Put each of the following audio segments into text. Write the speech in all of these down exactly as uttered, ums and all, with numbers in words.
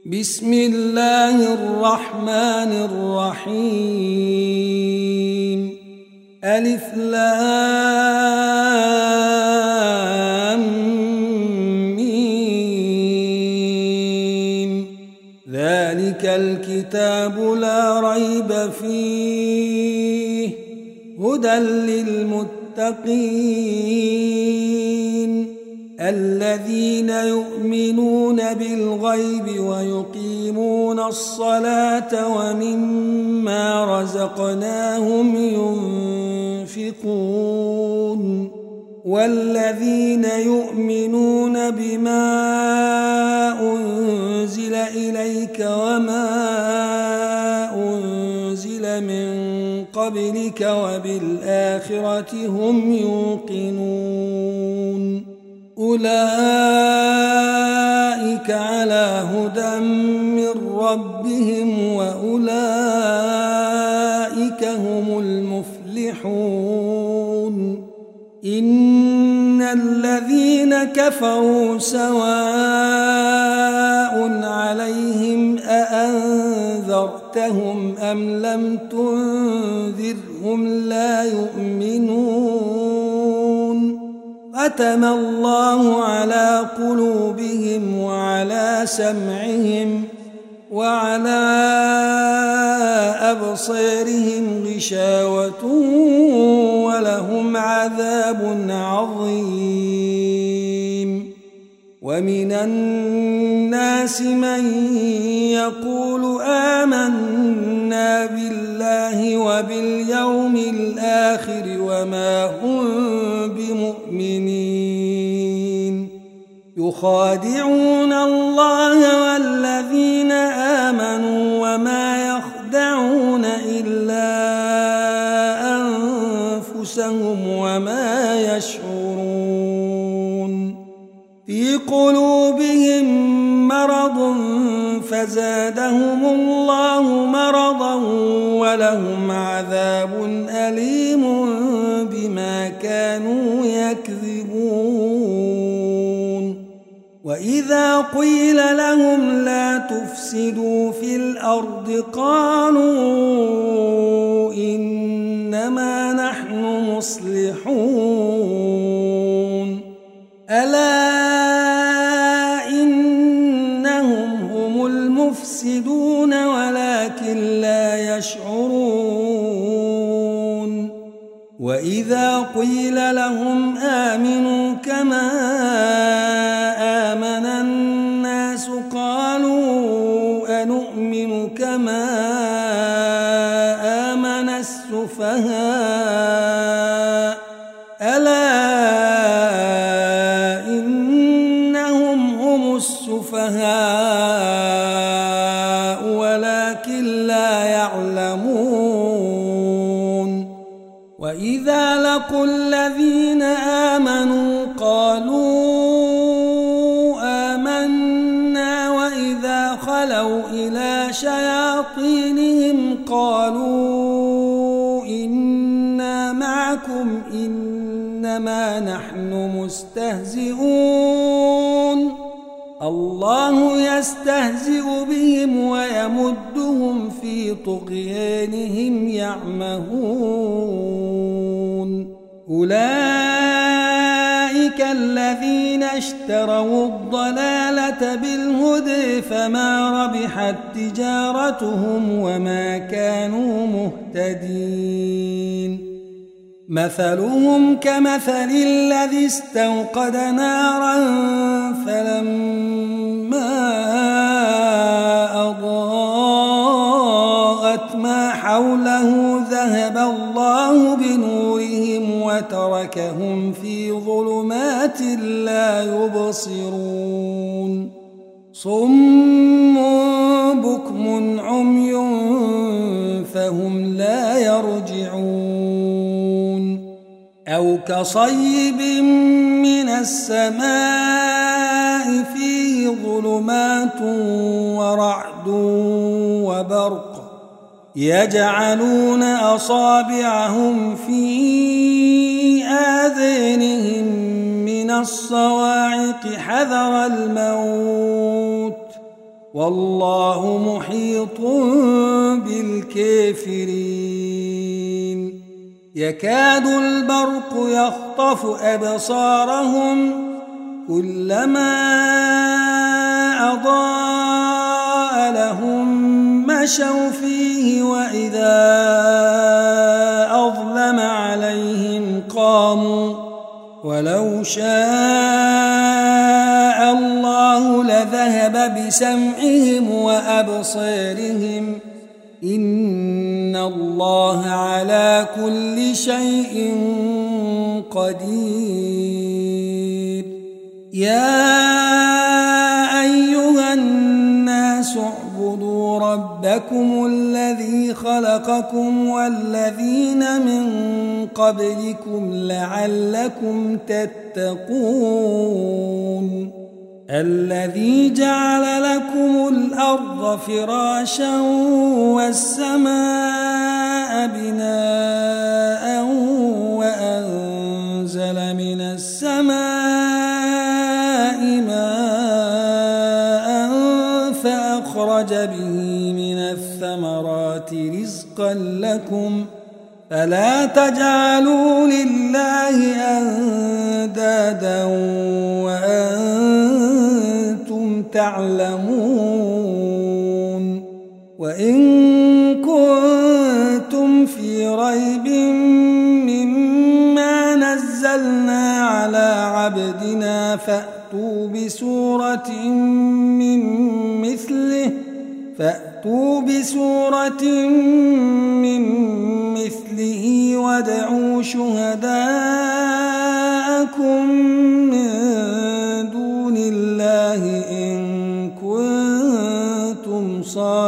بسم الله الرحمن الرحيم ألف لام ميم ذلك الكتاب لا ريب فيه هدى للمتقين الذين يؤمنون بالغيب ويقيمون الصلاة ومما رزقناهم ينفقون والذين يؤمنون بما أنزل إليك وما أنزل من قبلك وبالآخرة هم يوقنون أولئك على هدى من ربهم وأولئك هم المفلحون إن الذين كفروا سواء عليهم أأنذرتهم أم لم تنذرهم لا يؤمنون ختم الله على قلوبهم وعلى سمعهم وعلى أبصارهم غشاوة ولهم عذاب عظيم ومن الناس من يقول آمنا بالله وباليوم الآخر وما هم بمؤمنين يخادعون الله والذين آمنوا وما يخدعون إلا أنفسهم وما يشعرون في قلوبهم مرض فزادهم الله مرضا ولهم عذاب أليم بما كانوا يكذبون وإذا قيل لهم لا تفسدوا في الأرض قالوا إنما نحن مصلحون ألا إنهم هم المفسدون ولكن لا يشعرون وإذا قيل لهم آمنوا كما آمن الناس قالوا أنؤمن كما آمن السفهاء ألا إنهم هم السفهاء ولكن لا يعلمون وإذا لقوا الذين آمنوا قالوا آمنا وإذا خلوا إلى شياطينهم قالوا إنا معكم إنما نحن مستهزئون الله يستهزئ بهم ويمدهم في طغيانهم يعمهون أولئك الذين اشتروا الضلالة بالهدى فما ربحت تجارتهم وما كانوا مهتدين مثلهم كمثل الذي استوقد نارا فلما أضاءت ما حوله ذهب الله بنورهم وتركهم في ظلمات لا يبصرون صم بكم عمي فهم لا يرجعون أو كصيب من السماء فيه ظلمات ورعد وبرق يجعلون أصابعهم في آذانهم من الصواعق حذر الموت والله محيط بالكافرين يكاد البرق يخطف أبصارهم كلما أضاء لهم مشوا فيه وإذا أظلم عليهم قاموا ولو شاء الله لذهب بسمعهم وأبصارهم إن الله على كل شيء قدير يا أيها الناس اعبدوا ربكم الذي خلقكم والذين من قبلكم لعلكم تتقون الذي جعل لكم الأرض فراشا والسماء بناء وأنزل من السماء ماء فأخرج به من الثمرات رزقا لكم فلا تجعلوا لله أندادا وأنتم تعلمون وإن كنتم في ريب مما نزلنا على عبدنا فأتوا بسورة من مثله فأتوا بسورة من مثله وادعوا شهداءكم من دون الله إن كنتم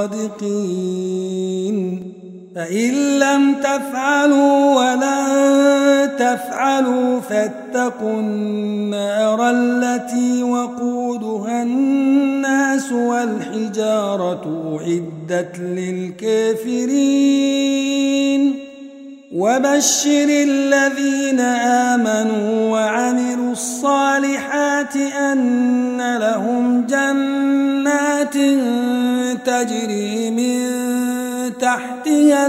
صادقين فإن لم تفعلوا ولن تفعلوا فاتقوا النار التي وقودها الناس والحجارة أعدت للكافرين وبشر الذين آمنوا وعملوا الصالحات أن لهم جنات تجري من تحتها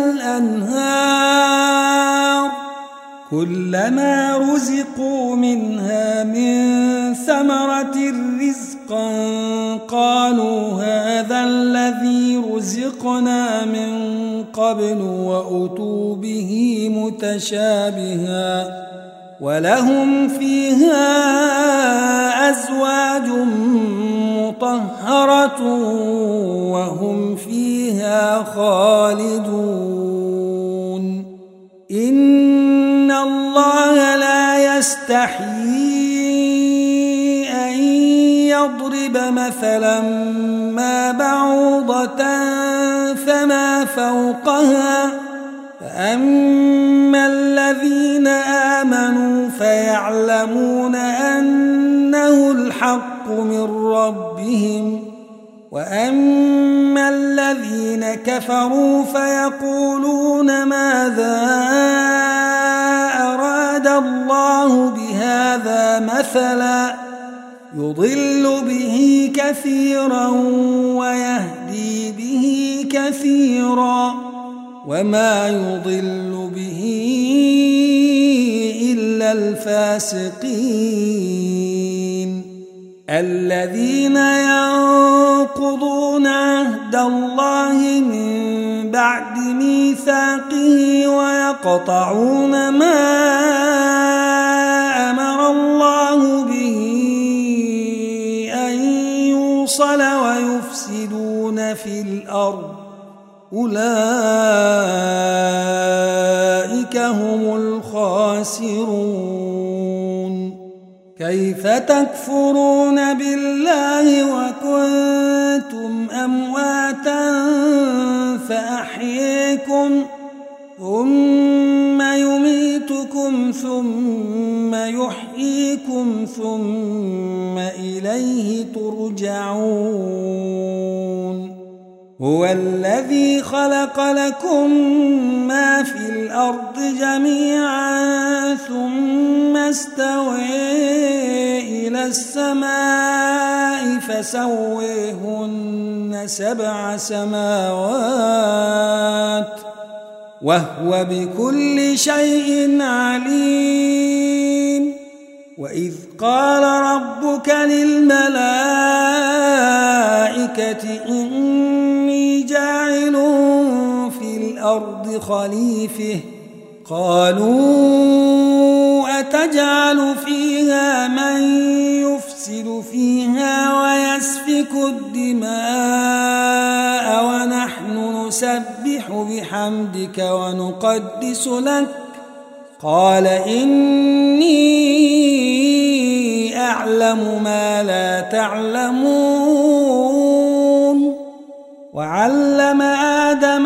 الأنهار كلما رزقوا منها من ثمرة رزقا قالوا هذا الذي رزقنا من قبل وأتوا به متشابها ولهم فيها أزواج مطهرة وهم فيها خالدون إن الله لا يستحيي أن يضرب مثلا ما بعوضة فما فوقها فأما الذين آمنوا فيعلمون أنه الحق من ربهم وأما الذين كفروا فيقولون ماذا أراد الله بهذا مثلا يضل به كثيرا ويهدي به كثيرا وما يضل به إلا الفاسقين الذين ينقضون عهد الله من بعد ميثاقه ويقطعون ما أمر الله به أن يوصل ويفسدون في الأرض أولئك هم الخاسرون كيف تكفرون بالله وكنتم أمواتا فأحييكم ثم يميتكم ثم يحييكم ثم إليه ترجعون هو الذي خلق لكم ما في الأرض جميعا ثم استوى إلى السماء فسويهن سبع سماوات وهو بكل شيء عليم. وإذ قال ربك للملائكة إني جاعل في الأرض خليفة قالوا أتجعل فيها من يفسد فيها ويسفك الدماء ونحن نسبح بحمدك ونقدس لك قال إني أعلم ما لا تعلمون. وعلم آدم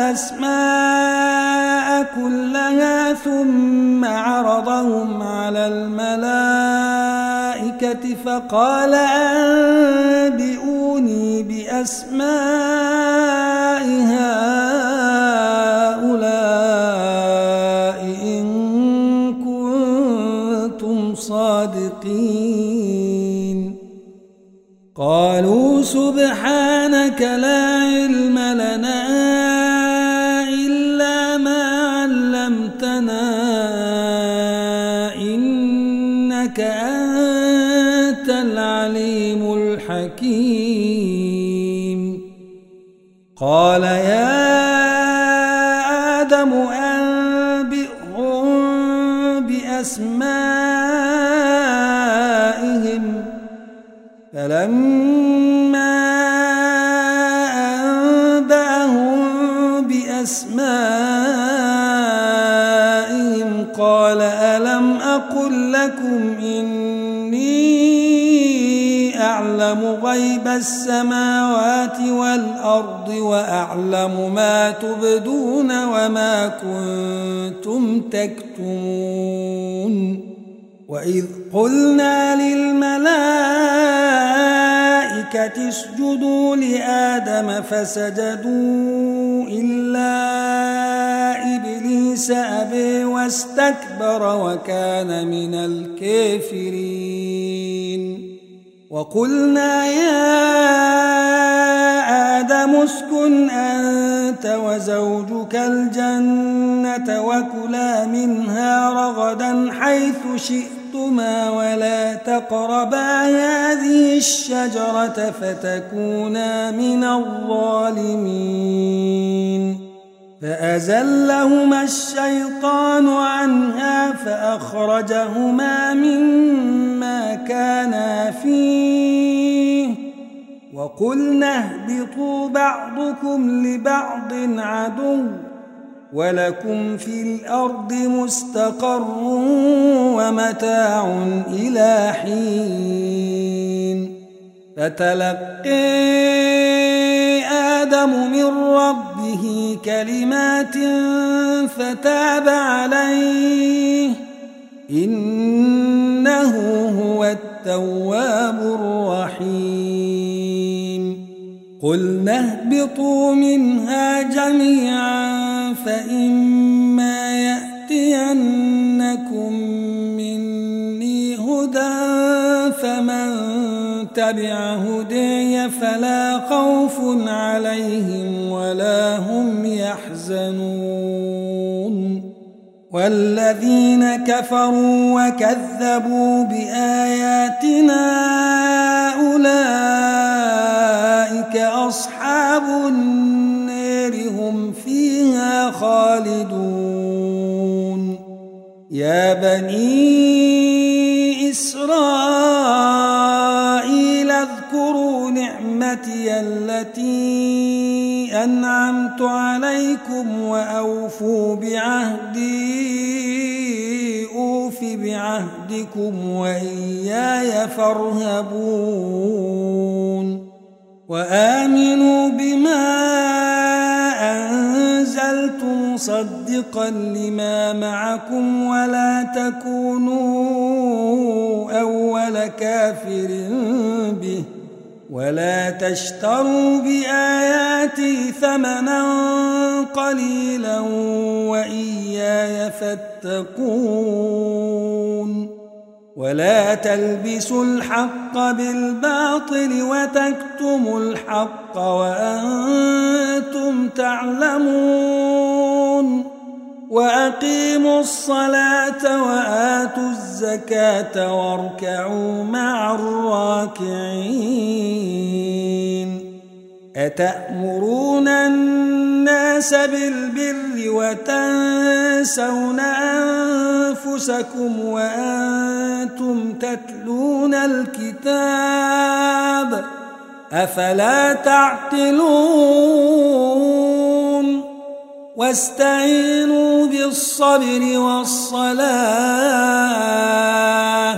الأسماء كلها ثم عرضهم على الملائكة فقال أنبئوني بأسماء هؤلاء إن كنتم صادقين. قالوا سبحانك لا علم لنا إلا ما علمتنا إنك أنت العليم الحكيم. قال يا آدم أنبئهم بأسمائهم فلما أنبأهم بأسمائهم قال ألم أقل لكم إني أعلم غيب السماوات والأرض وأعلم ما تبدون وما كنتم تكتمون. وإذ قلنا للملائكة اسجدوا لآدم فسجدوا إلا إبليس أبى واستكبر وكان من الكافرين. وقلنا يا آدم اسكن أنت وزوجك الجنة وكلا منها رغدا حيث شئتما ولا تقربا هذه الشجرة فتكونا من الظالمين. فأزلهما الشيطان عنها فأخرجهما مما كانا فيه وقلنا اهبطوا بعضكم لبعض عدو ولكم في الأرض مستقر ومتاع إلى حين. فتلقي آدم من ربه كلمات فتاب عليه إنه هو التواب الرحيم. قلنا اهبطوا منها جميعا فإما يأتينكم مني هدى فمن تبع هدي فلا خوف عليهم ولا هم يحزنون. والذين كفروا وكذبوا بآياتنا أولئك أصحاب النار هم فيها خالدون. يا بني إسرائيل اذكروا نعمتي التي أنعمت عليكم وأوفوا بعهدي أوف بعهدكم وإياي فارهبون. وآمنوا بما أنزلت مصدقا لما معكم ولا تكونوا أول كافر به ولا تشتروا بآياتي آتي ثمنا قليلا وإياي فاتقون ولا تلبسوا الحق بالباطل وتكتموا الحق وأنتم تعلمون وأقيموا الصلاة وآتوا الزكاة واركعوا مع الراكعين أتأمرون الناس بالبر وتنسون أنفسكم وأنتم تتلون الكتاب أفلا تعقلون واستعينوا بالصبر والصلاة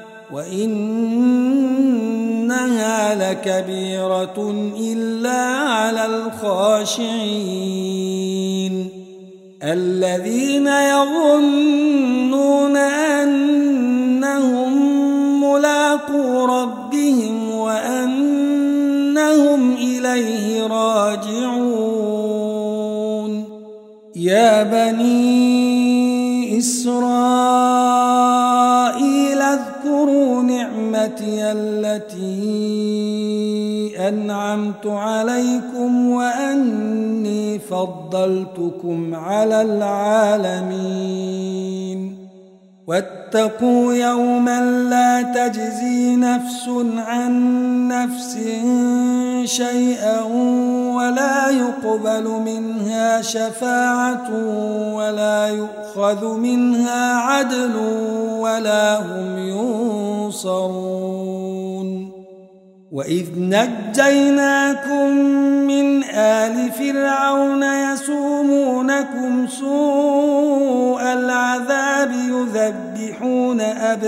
وإنها لكبيرة إلا على الخاشعين الذين يظنون أنهم ملاقو ربهم وأنهم إليه راجعون يا بني إسرائيل اذكروا نعمتي التي أنعمت عليكم وأني فضلتكم على العالمين واتقوا يوما لا تجزي نفس عن نفس شيئا ولا يقبل منها شفاعة ولا يؤخذ منها عدل ولا هم ينصرون وإذ نجيناكم من آل فرعون يسومونكم سوء العذاب يذبحون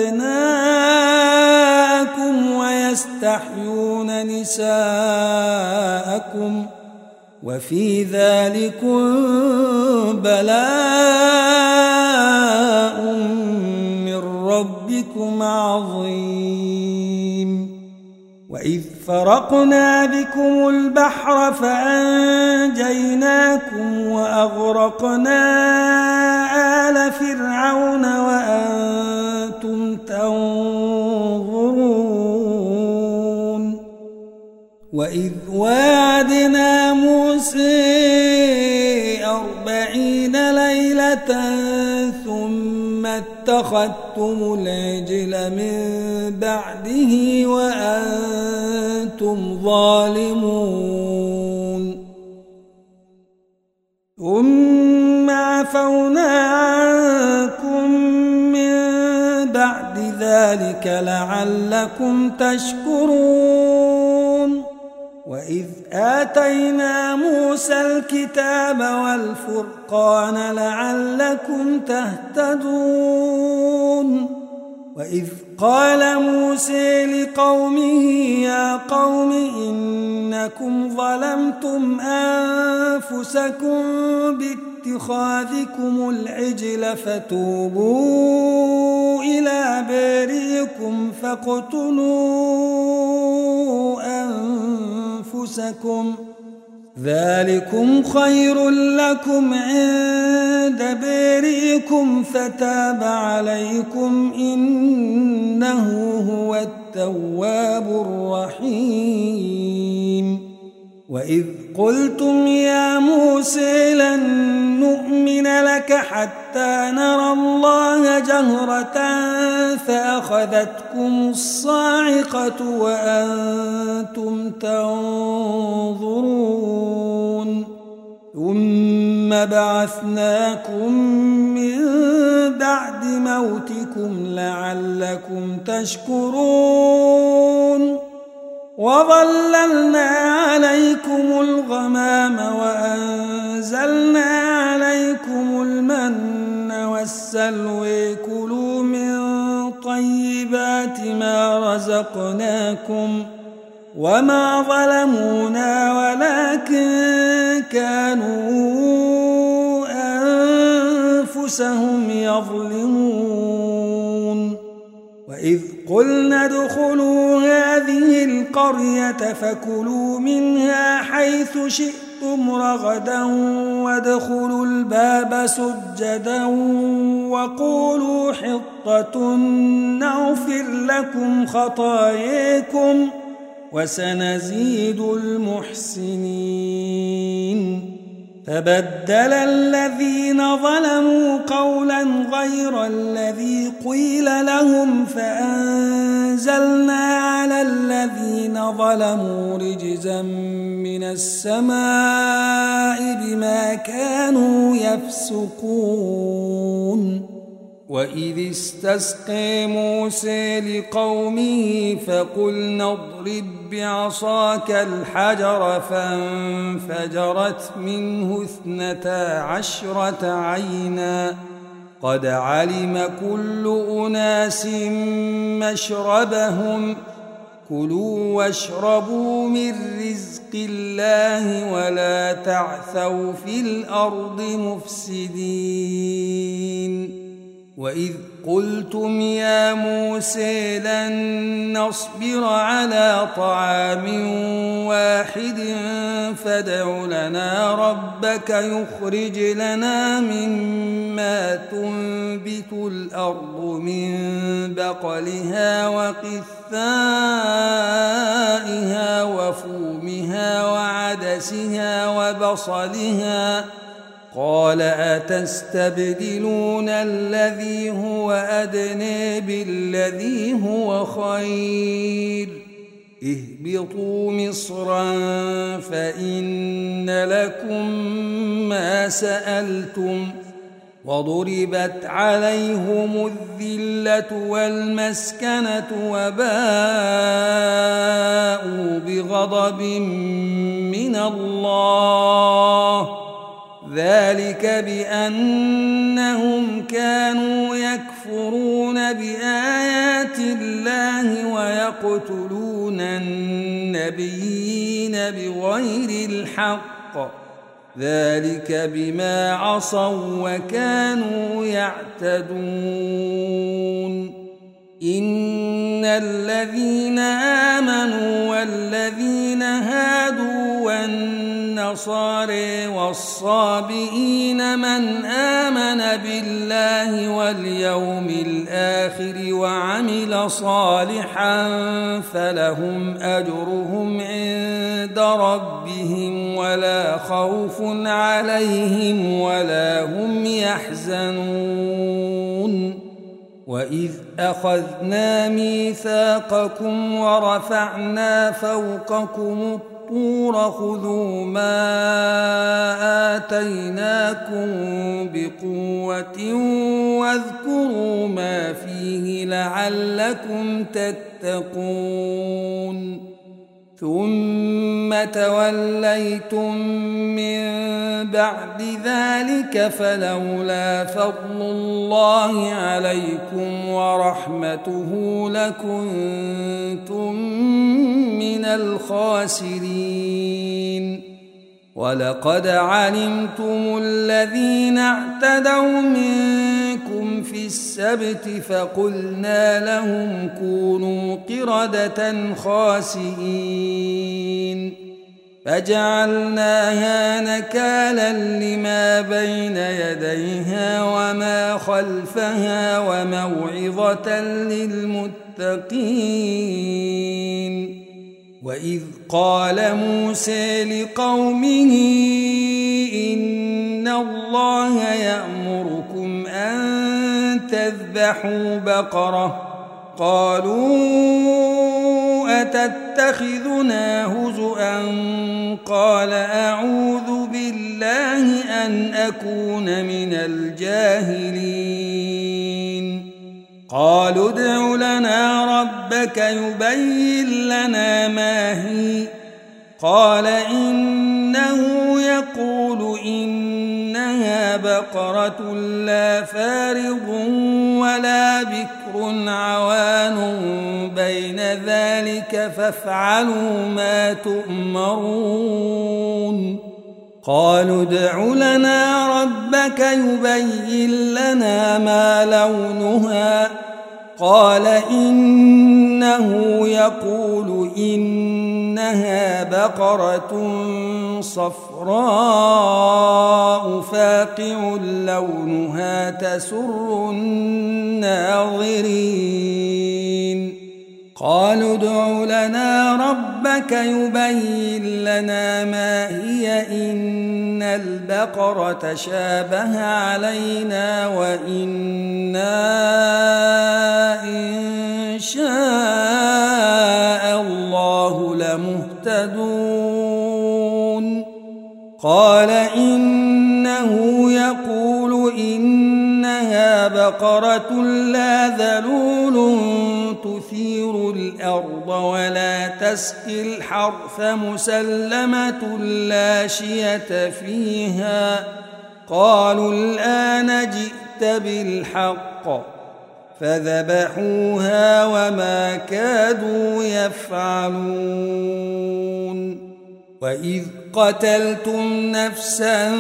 أبناءكم ويستحيون نساءكم وفي ذلكم بلاء من ربكم عظيم وإذ فرقنا بكم البحر فأنجيناكم وأغرقنا آل فرعون وأنتم تنظرون وإذ واعدنا موسى أربعين ليلة ثم اتخذتم العجل من بعده وأنتم ظالمون ثم عفونا عنكم من بعد ذلك لعلكم تشكرون وإذ آتينا موسى الكتاب والفرقان لعلكم تهتدون وإذ قال موسى لقومه يا قوم إنكم ظلمتم أنفسكم باتخاذكم العجل فتوبوا إلى بارئكم فاقتلوا أنفسكم ذلكم خير لكم عند بارئكم فتاب عليكم إنه هو التواب الرحيم وإذ قلتم يا موسى لن نؤمن لك حتى نرى الله جهرة فأخذتكم الصاعقة وأنتم تنظرون ثم بعثناكم من بعد موتكم لعلكم تشكرون وظللنا عليكم الغمام وأنزلنا عليكم المن والسلوى كلوا من طيبات ما رزقناكم وما ظلمونا ولكن كانوا أنفسهم يظلمون وإذ قلنا ادخلوا هذه القرية فكلوا منها حيث شئتم شئتم رغدا وادخلوا الباب سجدا وقولوا حطة نغفر لكم خطاياكم وسنزيد المحسنين. فبدل الذين ظلموا قولا غير الذي قيل لهم فأنزلنا على الذين ظلموا رجزا من السماء بما كانوا يفسقون. وإذ استسقى موسى لقومه فقلنا اضرب بعصاك الحجر فانفجرت منه اثنتا عشرة عينا قد علم كل أناس مشربهم كلوا واشربوا من رزق الله ولا تعثوا في الأرض مفسدين. وإذ قلتم يا موسى لن نصبر على طعام واحد فادع لنا ربك يخرج لنا مما تنبت الأرض من بقلها وقثائها وفومها وعدسها وبصلها قال أتستبدلون الذي هو أدنى بالذي هو خير اهبطوا مصرا فإن لكم ما سألتم وضربت عليهم الذلة والمسكنة وباءوا بغضب من الله ذلك بأنهم كانوا يكفرون بآيات الله ويقتلون النبيين بغير الحق ذلك بما عصوا وكانوا يعتدون. إن الذين آمنوا والذين هادوا والنصارى والصابئين من آمن بالله واليوم الآخر وعمل صالحا فلهم أجرهم عند ربهم ولا خوف عليهم ولا هم يحزنون. وإذ أخذنا ميثاقكم ورفعنا فوقكم الطور خذوا ما آتيناكم بقوة واذكروا ما فيه لعلكم تتقون. ثم توليتم من بعد ذلك فلولا فضل الله عليكم ورحمته لكنتم من الخاسرين. ولقد علمتم الذين اعتدوا منكم في السبت فقلنا لهم كونوا قردة خاسئين فجعلناها نكالا لما بين يديها وما خلفها وموعظة للمتقين. وإذ قال موسى لقومه إن الله يأمركم أن تذبحوا بقرة قالوا أتتخذنا هزؤا قال أعوذ بالله أن أكون من الجاهلين. قالوا ادع لنا ربك يبين لنا ما هي قال إنه يقول إنها بقرة لا فارض ولا بكر عوان بين ذلك فافعلوا ما تؤمرون. قالوا ادع لنا ربك يبين لنا ما لونها قال إنه يقول إن إنها بقرة صفراء فاقع لونها تسر الناظرين قالوا ادع لنا ربك يبين لنا ما هي إن البقرة شابه علينا وإنا إن شاء الله لمهتدون قال إنه يقول إنها بقرة لا ذلول تثير الأرض ولا تسقي الحرث مسلمة لا شية فيها قالوا الآن جئت بالحق فذبحوها وما كادوا يفعلون وإذ قتلتم نفسا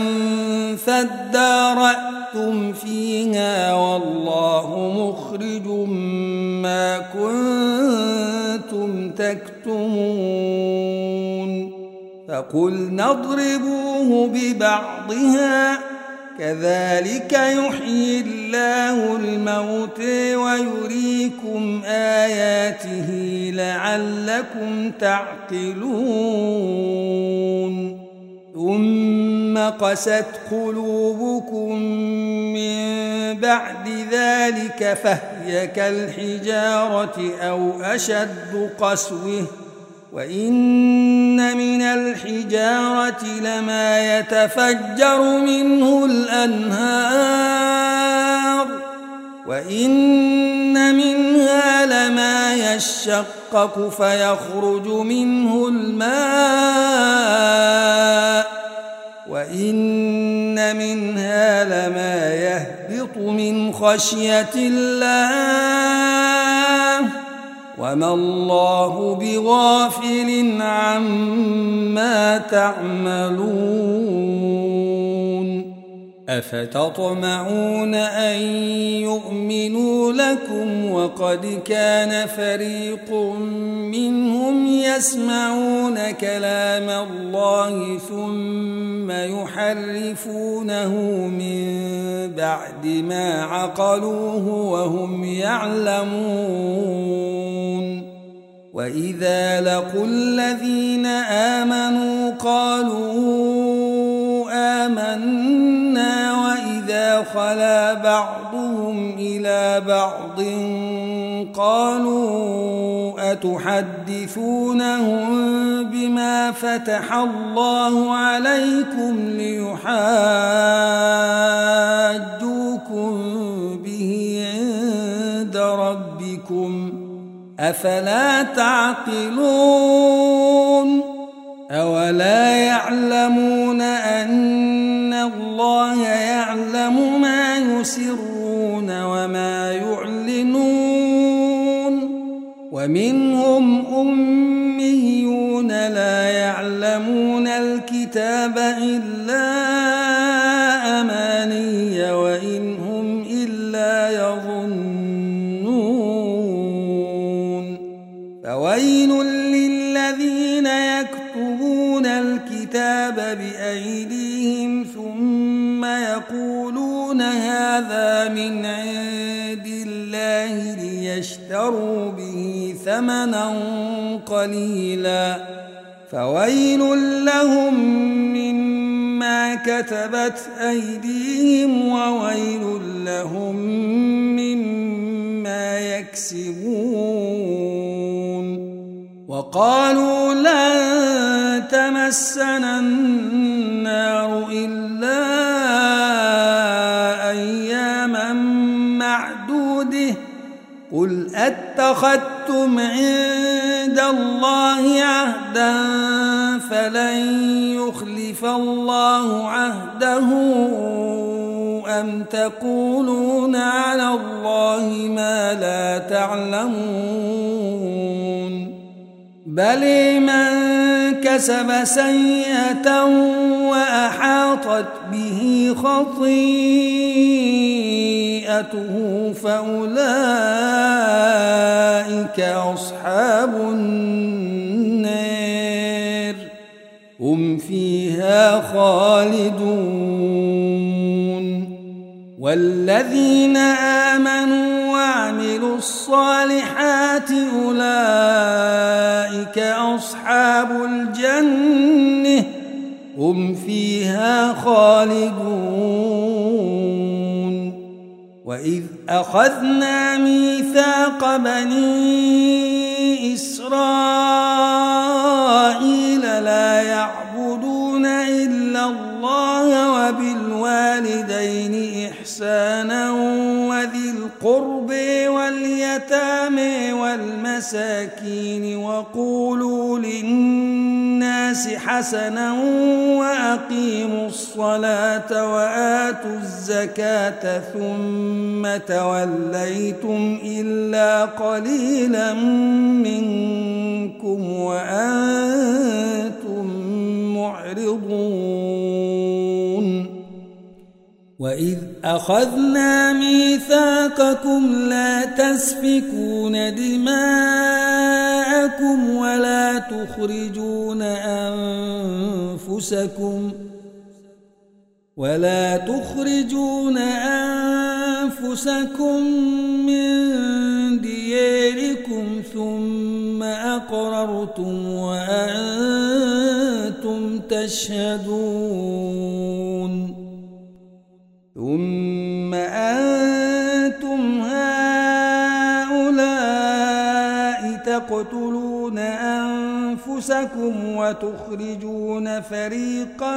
فادارأتم فيها والله مخرج ما كنتم تكتمون فقلنا اضربوه ببعضها كذلك يحيي الله الموت ويريكم آياته لعلكم تعقلون ثم قست قلوبكم من بعد ذلك فهي كالحجارة أو أشد قسوة وإن من الحجارة لما يتفجر منه الأنهار وإن منها لما يشقق فيخرج منه الماء وإن منها لما يهبط من خشية الله وما الله بغافل عما تعملون أفتطمعون أن يؤمنوا لكم وقد كان فريق منهم يسمعون كلام الله ثم يحرفونه من بعد ما عقلوه وهم يعلمون وإذا لقوا الذين آمنوا قالوا آمنا وإذا خلا بعضهم إلى بعض قالوا أتحدثونهم بما فتح الله عليكم ليحاجوكم به عند ربكم أفلا تعقلون أولا يعلمون أن الله يعلم ما يسرون وما يعلنون ومنهم أميون لا يعلمون الكتاب إلا أماني وإن هم إلا يظنون فويل للذين يكتبون الكتاب بأيديهم ثم يقولون هذا من عند الله ليشتروا به ثمنا قليلا فويل لهم مما كتبت أيديهم وويل لهم مما يكسبون وقالوا لن تمسنا النار إلا أياما معدودة قل أتخذتم عند الله عهدا فلن يخلف الله عهده أم تقولون على الله ما لا تعلمون بل من كسب سيئة وأحاطت به خطيئته فأولئك أصحاب النار فيها خالدون والذين آمنوا وعملوا الصالحات أولئك أصحاب الجنة هم فيها خالدون وإذ أخذنا ميثاق بني إسرائيل لا يعبدون إلا الله وبالوالدين إحسانا وذي القرب واليتامى والمساكين وقولوا للناس حسنا وأقيموا الصلاة وآتوا الزكاة ثم توليتم إلا قليلا منكم وأنتم معرضون وإذ أخذنا ميثاقكم لا تسفكون دماءكم ولا تخرجون أنفسكم ولا تخرجون أنفسكم من دياركم ثم أقررتم وأنتم تشهدون ثم أنتم هؤلاء تقتلون أنفسكم وتخرجون فريقا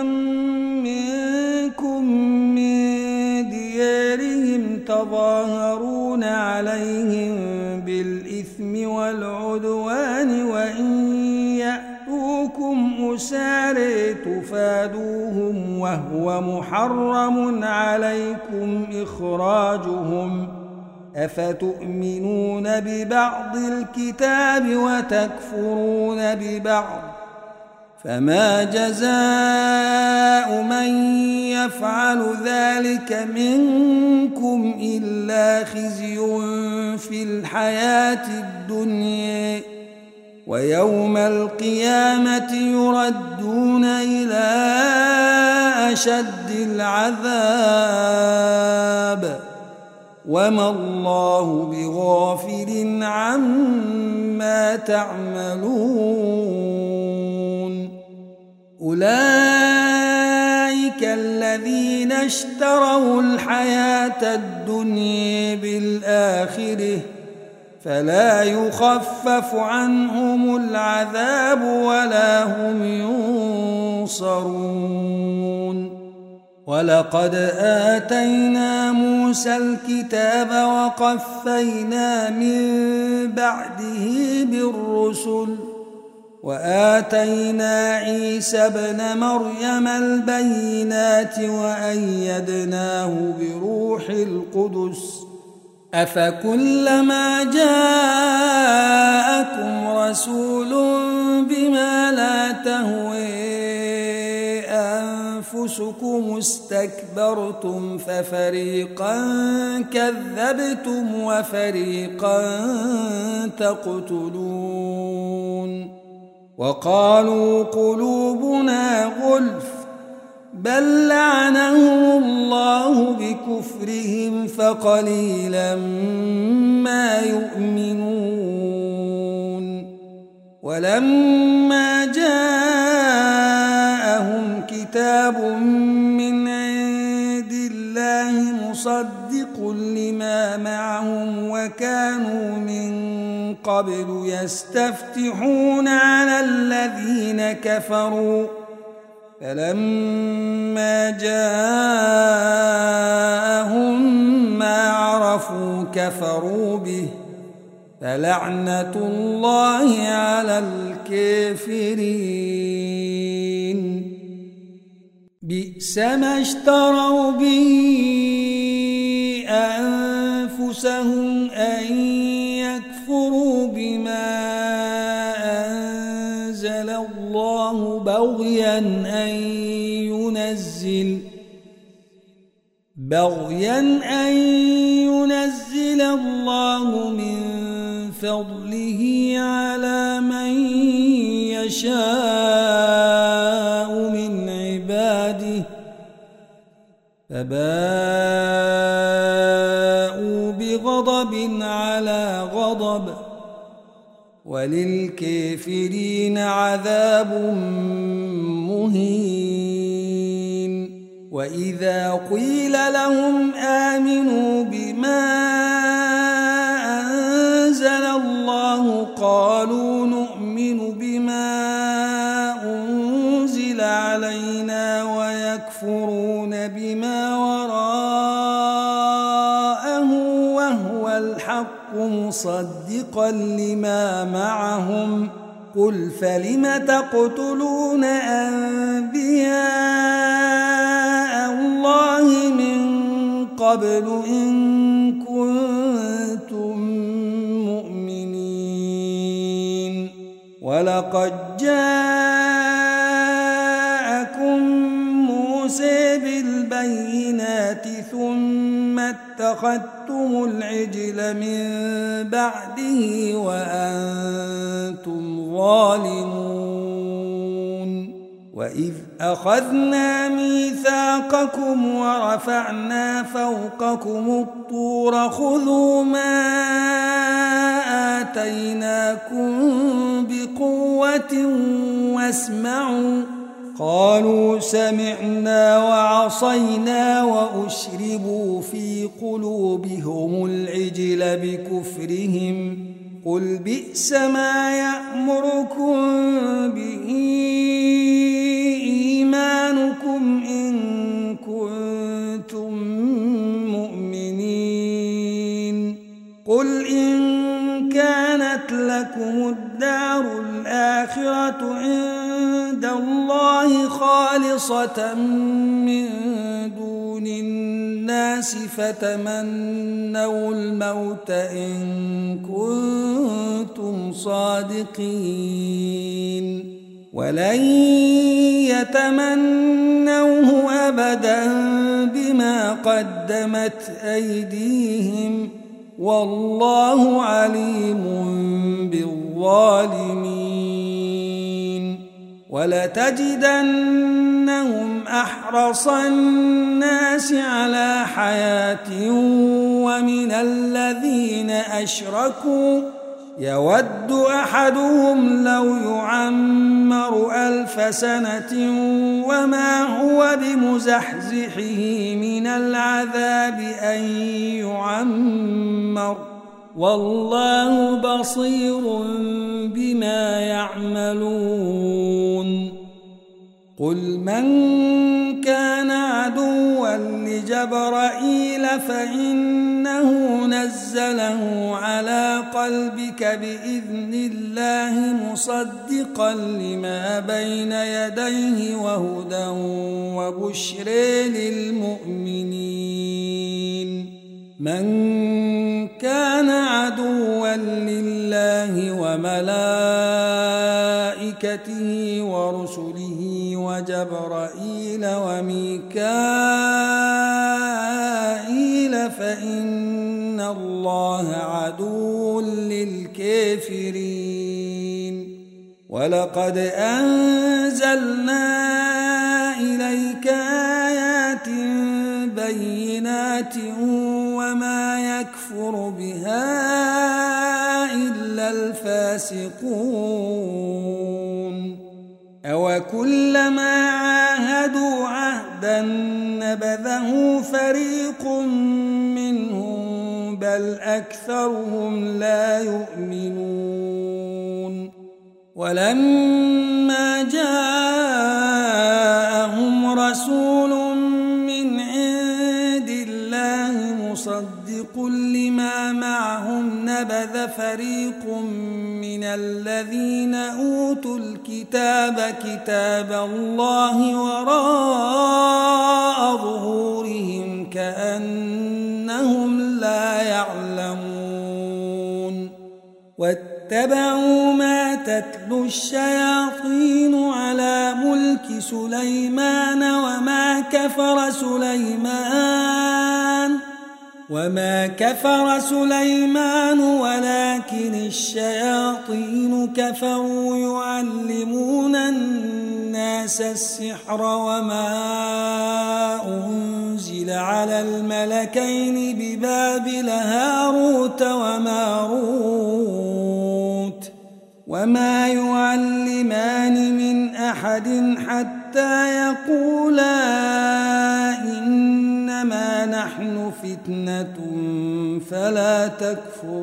منكم من ديارهم تظاهرون عليهم بالإثم والعدوان وإن يأتوكم أسارى تفادوهم وهو محرم عليكم إخراجهم أفتؤمنون ببعض الكتاب وتكفرون ببعض فما جزاء من يفعل ذلك منكم إلا خزي في الحياة الدنيا ويوم القيامة يردون إلى أشد العذاب وما الله بغافل عما تعملون أولئك الذين اشتروا الحياة الدنيا بالآخرة فلا يخفف عنهم العذاب ولا هم ينصرون ولقد آتينا موسى الكتاب وقفينا من بعده بالرسل وآتينا عيسى ابن مريم البينات وأيدناه بروح القدس أفكلما جاءكم رسول بما لا تهوي أنفسكم استكبرتم ففريقا كذبتم وفريقا تقتلون وقالوا قلوبنا غلف بل لعنهم الله بكفرهم فقليلا ما يؤمنون ولما جاءهم كتاب من عند الله مصدق لما معهم وكانوا من قبل يستفتحون على الذين كفروا فلما جاءهم ما عرفوا كفروا به فلعنة الله على الكافرين بئس ما اشتروا به أنفسهم أن يكفروا بما أنزل الله بغيا أن ينزل بغيا أن ينزل الله من فضله على من يشاء من عباده عباده فباءوا بغضب على غضب وللكافرين عذاب مهين. وإذا قيل لهم آمنوا بما أنزل الله قالوا نؤمن بما أنزل علينا ويكفرون بما وراءه وهو الحق مصدقا لما معهم قل فلم تقتلون أنبياء الله من قبل إن كنتم مؤمنين ولقد جاءكم موسى بالبينات ثم اتخذتم العجل من بعده وأنتم ظالمون. وإذ أخذنا ميثاقكم ورفعنا فوقكم الطور خذوا ما آتيناكم بقوة واسمعوا قالوا سمعنا وعصينا وأشربوا في قلوبهم العجل بكفرهم قل بئس ما يأمركم به إيمانكم إن كنتم مؤمنين قل إن كانت لكم الدار الآخرة عند الله خالصة من دون الناس فتمنوا الموت إن كنتم صادقين ولن يتمنوه أبدا بما قدمت أيديهم والله عليم بالظالمين. ولتجدنهم أحرص الناس على حياة ومن الذين أشركوا يود أحدهم لو يعمر ألف سنة وما هو بمزحزحه من العذاب أن يعمر والله بصير بما يعملون. قل من كان عدوا لجبرائيل فإنه نزله على قلبك بإذن الله مصدقا لما بين يديه وهدى وبشر للمؤمنين. من كان عدوا لله وملائكته ورسله وجبرائيل وميكائيل فإن الله عدو للكافرين. ولقد أنزلنا إليك آيات بينات وما يكفر بها إلا الفاسقون. أوكلما عاهدوا عهدا نبذه فريق منهم بل أكثرهم لا يؤمنون. ولما جاءهم رسول من عند الله مصدق لما معهم نبذ فريق من الذين أوتوا الكتاب كتاب الله وراء ظهورهم كأنهم لا يعلمون. واتبعوا ما تتلو الشياطين على ملك سليمان وما كفر سليمان وما كفر سليمان ولكن الشياطين كفروا يعلمون الناس السحر وما أنزل على الملكين ببابل هاروت وماروت وما يعلمان من أحد حتى يقولا إنما نحن فتنة فلا تكفر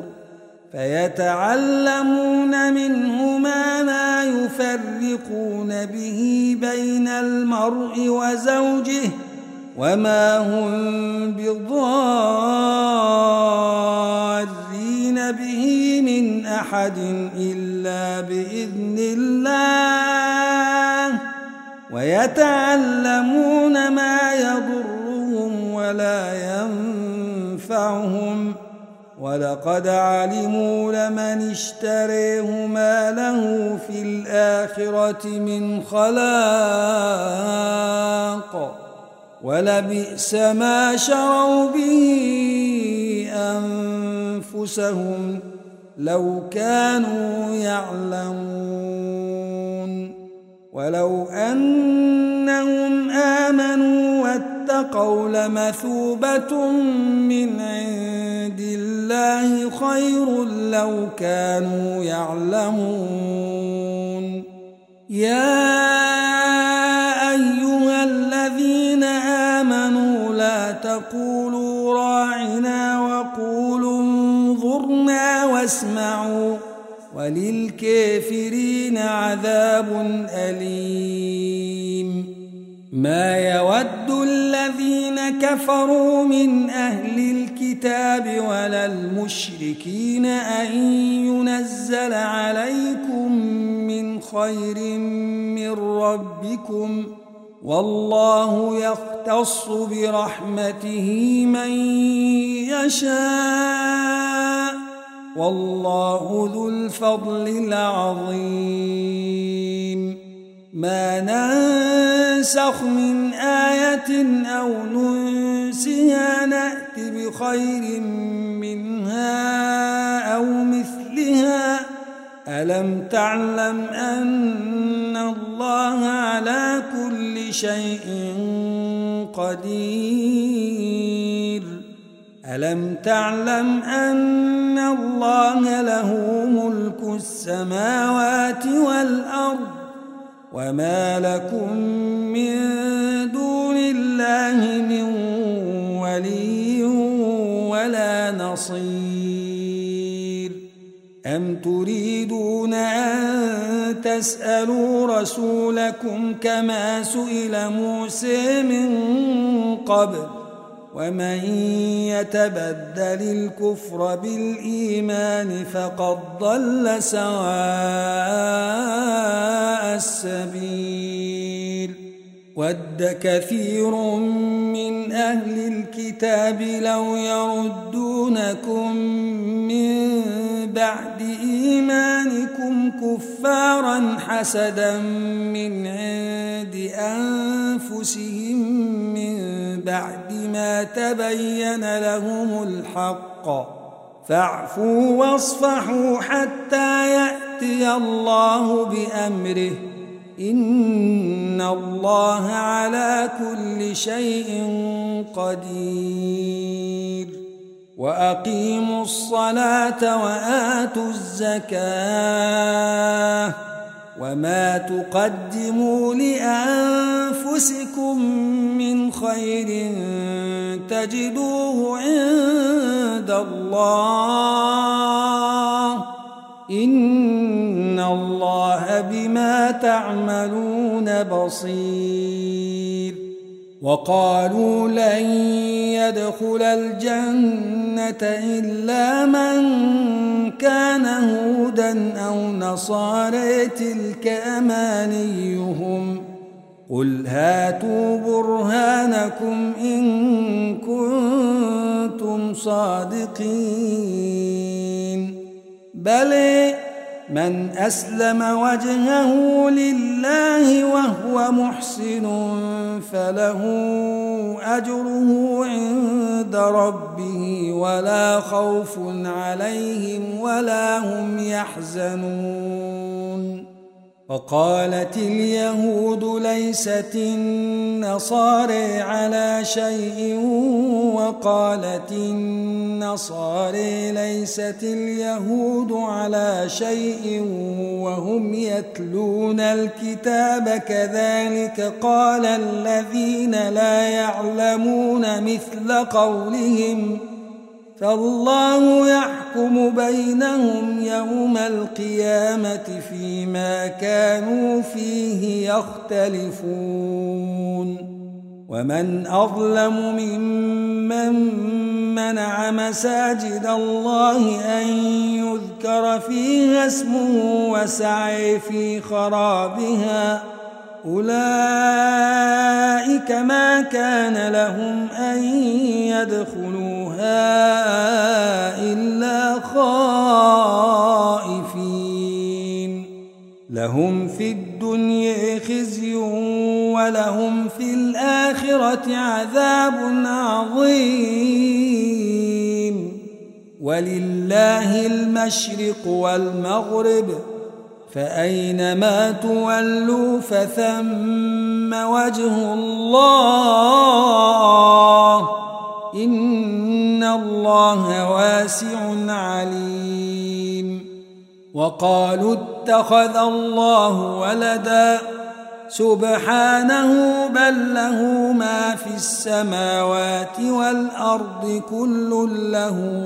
فيتعلمون منهما ما يفرقون به بين المرء وزوجه وما هم بضارين به من أحد إلا بإذن الله ويتعلمون ما يضرهم ولا ينفعهم ولقد علموا لمن اشتريه ما له في الآخرة من خلاق ولبئس ما شروا به أنفسهم لو كانوا يعلمون ولو أنهم آمنوا واتقوا لمثوبة من عند الله خير لو كانوا يعلمون يا أيها الذين آمنوا لا تقولوا راعنا وقولوا انظرنا واسمعوا وللكافرين عذاب أليم ما يود الذين كفروا من أهل الكتاب ولا المشركين أن ينزل عليكم من خير من ربكم والله يختص برحمته من يشاء والله ذو الفضل العظيم ما ننسخ من آية أو ننسها نأت بخير منها أو مثلها ألم تعلم أن الله على كل شيء قدير ألم تعلم أن الله له ملك السماوات والأرض وما لكم من دون الله من ولي ولا نصير أم تريدون أن تسألوا رسولكم كما سئل موسى من قبل ومن يتبدل الكفر بالإيمان فقد ضل سواء السبيل ود كثير من أهل الكتاب لو يردونكم من بعد إيمانكم كفارا حسدا من عند أنفسهم من بعد ما تبين لهم الحق فاعفوا واصفحوا حتى يأتي الله بأمره إن الله على كل شيء قدير وأقيموا الصلاة وآتوا الزكاة وما تقدموا لأنفسكم من خير تجدوه عند الله إن الله بما تعملون بصير وقالوا لن يدخل الجنة إلا من كان هودا أو نصارى تلك أمانيهم قل هاتوا برهانكم إن كنتم صادقين بل من أسلم وجهه لله وهو محسن فله أجره عند ربه ولا خوف عليهم ولا هم يحزنون. وقالت اليهود ليست النصارى على شيء وقالت النصارى ليست اليهود على شيء وهم يتلون الكتاب كذلك قال الذين لا يعلمون مثل قولهم فالله يحكم بينهم يوم القيامة فيما كانوا فيه يختلفون. ومن أظلم ممن منع مساجد الله أن يذكر فيها اسمه وسعي في خرابها أولئك ما كان لهم أن يدخلوها إلا خائفين لهم في الدنيا خزي ولهم في الآخرة عذاب عظيم. ولله المشرق والمغرب فأينما تولوا فثم وجه الله إن الله واسع عليم. وقالوا اتخذ الله ولدا سبحانه بل له ما في السماوات والأرض كل له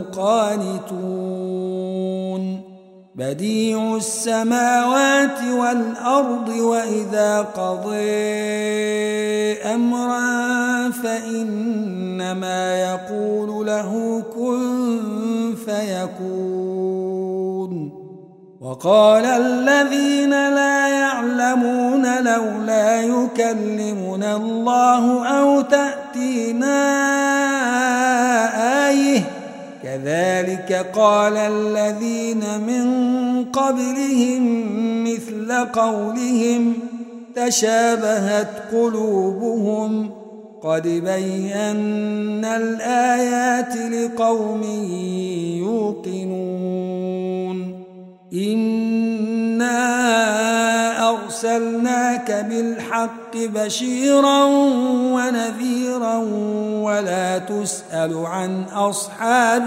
قانتون. بديع السماوات والأرض وإذا قضى أمرا فإنما يقول له كن فيكون. وقال الذين لا يعلمون لولا يكلمنا الله أو تأتينا آية كذلك قال الذين من قبلهم مثل قولهم تشابهت قلوبهم قد بينا الآيات لقوم يوقنون. إنا أرسلناك بالحق بشيرا ونذيرا ولا تسأل عن أصحاب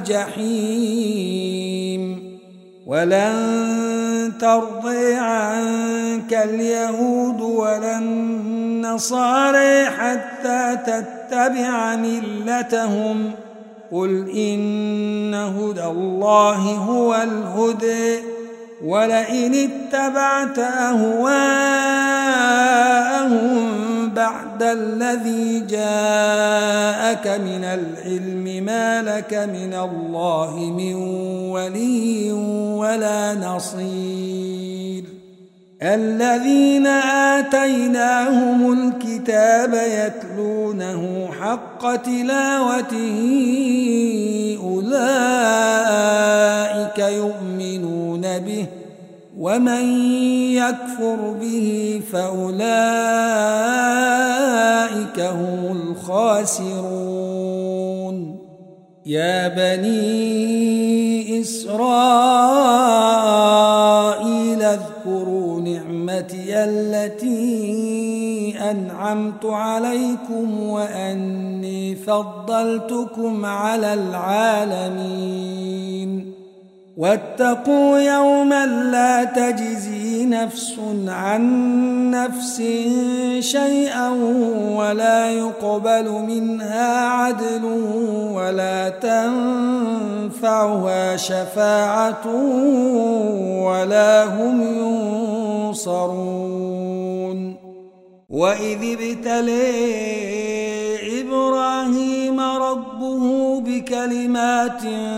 الجحيم. ولن ترضي عنك اليهود ولا النصارى حتى تتبع ملتهم قل إن هدى الله هو الهدى ولئن اتبعت أهواءهم بعد الذي جاءك من العلم ما لك من الله من ولي ولا نصير. الذين آتيناهم الكتاب يتلونه حق تلاوته أولئك يؤمنون به ومن يكفر به فأولئك هم الخاسرون. يا بني إسرائيل اذكروا نعمتي التي أنعمت عليكم وأني فضلتكم على العالمين. واتقوا يوما لا تجزي نفس عن نفس شيئا ولا يقبل منها عدل ولا تنفعها شفاعة ولا هم ينصرون. وإذ ابتلى إبراهيم ربه بكلمات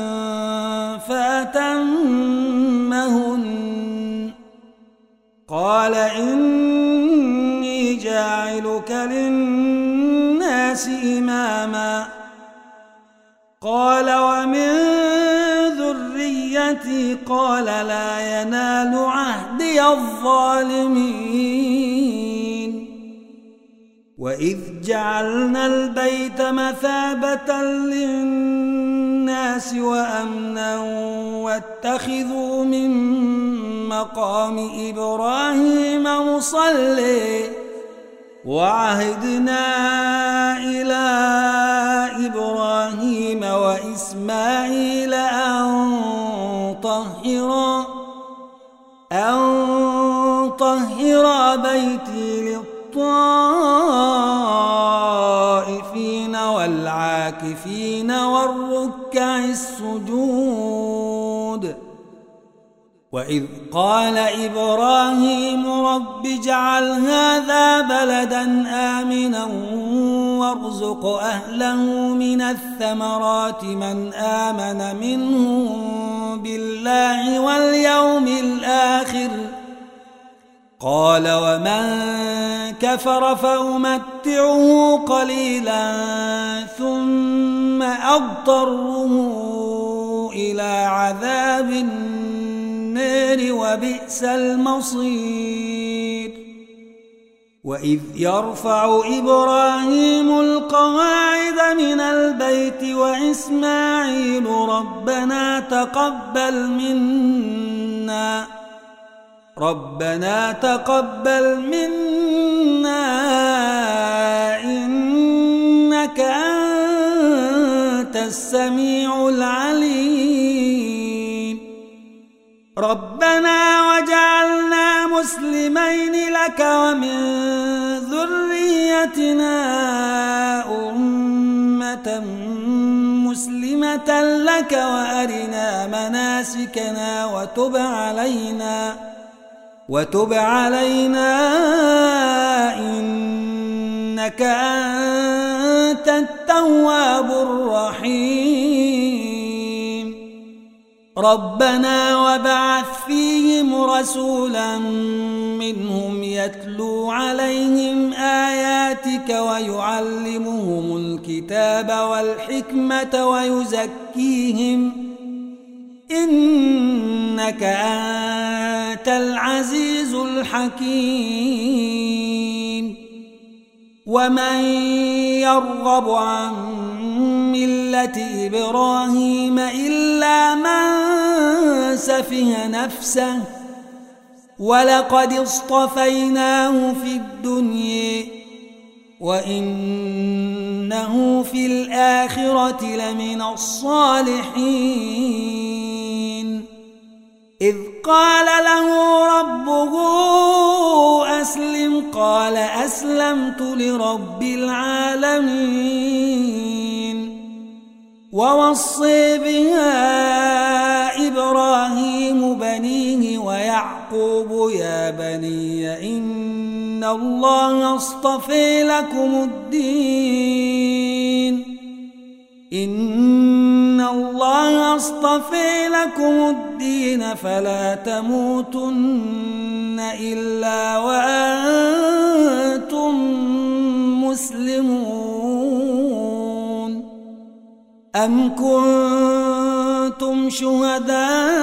فأتمهن قال إني جاعلك للناس إماما قال ومن ذريتي قال لا ينال عهدي الظالمين. وإذ جعلنا البيت مثابة للناس وأمنا واتخذوا من مقام إبراهيم مصلى وعهدنا إلى إبراهيم وإسماعيل أن طهرا أن طهرا بيتي للطائفين والعاكفين والركع السجود. وإذ قال إبراهيم رب اجعل هذا بلدا آمنا وارزق أهله من الثمرات من آمن منهم بالله واليوم الآخر قال ومن كفر فأمتعه قليلا ثم أضطره إلى عذاب النار وبئس المصير. وإذ يرفع إبراهيم القواعد من البيت وإسماعيل ربنا تقبل منا ربنا تقبل منا إنك أنت السميع العليم. ربنا وجعلنا مسلمين لك ومن ذريتنا أمة مسلمة لك وأرنا مناسكنا وتب علينا وتب علينا إنك أنت التواب الرحيم. ربنا وابعث فيهم رسولا منهم يتلو عليهم آياتك ويعلمهم الكتاب والحكمة ويزكيهم إنك أنت العزيز الحكيم. ومن يرغب عن ملة إبراهيم إلا من سفه نفسه ولقد اصطفيناه في الدنيا وإنه في الآخرة لمن الصالحين. إذ قال له ربه أسلم قال أسلمت لرب العالمين. ووصي بها إبراهيم بنيه ويعقوب يا بني إن الله اصطفى لكم الدين إن الله اصطفى لكم الدين فلا تموتن إلا وأنتم مسلمون. أم كنتم شهداء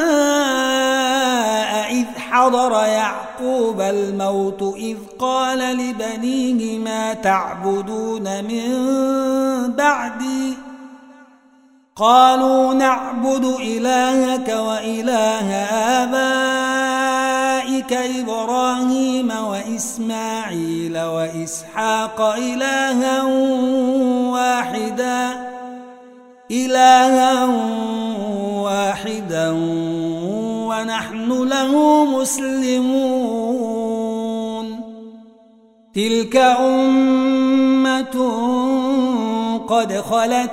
إذ حضر يعقوب الموت إذ قال لبنيه ما تعبدون من بعدي قالوا نعبد إلهك وإله آبائك إبراهيم وإسماعيل وإسحاق إلها واحدا إلها واحدا ونحن له مسلمون. تلك أمة قد خلت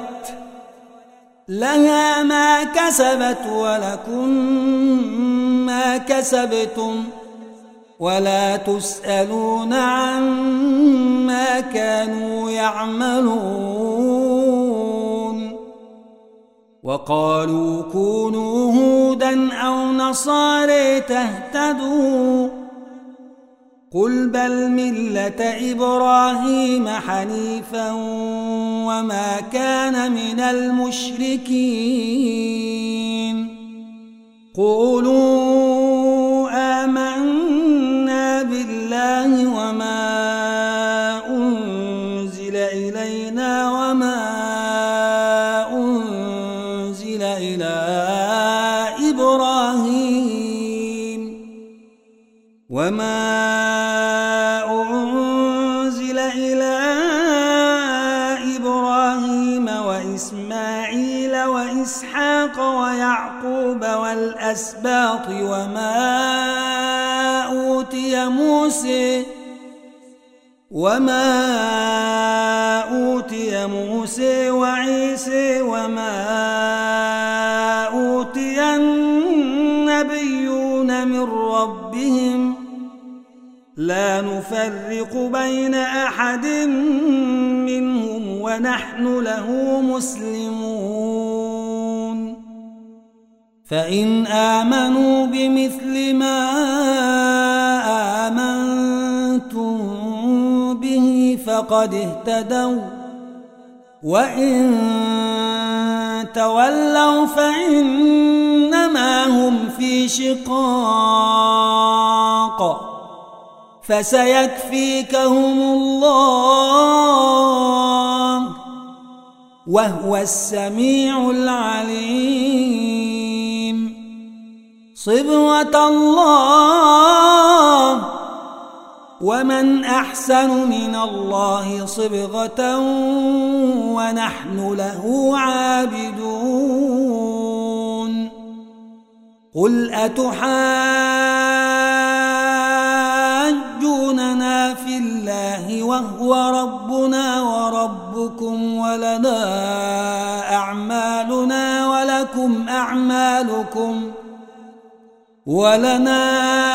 لها ما كسبت ولكم ما كسبتم ولا تسألون عما كانوا يعملون. وقالوا كونوا هودا أو نصارى تهتدوا قل بل ملة إبراهيم حنيفا وما كان من المشركين. قولوا آمنا بالله وما أنزل أنزل إلينا وما أنزل إلى إبراهيم وما أنزل إلى إبراهيم وإسماعيل وإسحاق ويعقوب والأسباط وما أوتي موسى وما أوتي موسى وعيسى وما أوتي النبيون من ربهم لا نفرق بين أحد منهم ونحن له مسلمون فإن آمنوا بمثل ما آمنتم به فقد اهتدوا وإن تولوا فإنما هم في شقاق فسيكفيكهم الله وهو السميع العليم صبغة الله ومن أحسن من الله صبغة ونحن له عابدون قل أتحاجوننا في الله وهو ربنا وربكم ولنا أعمالنا ولكم أعمالكم ولنا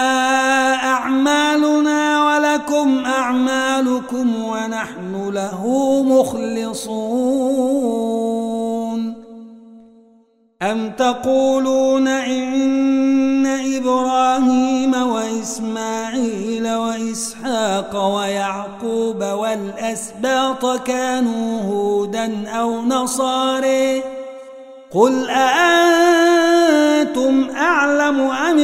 أعمالنا ولكم أعمالكم ونحن له مخلصون أم تقولون إن إبراهيم وإسماعيل وإسحاق ويعقوب والأسباط كانوا هودا أو نصارى قل أأنتم أعلم أم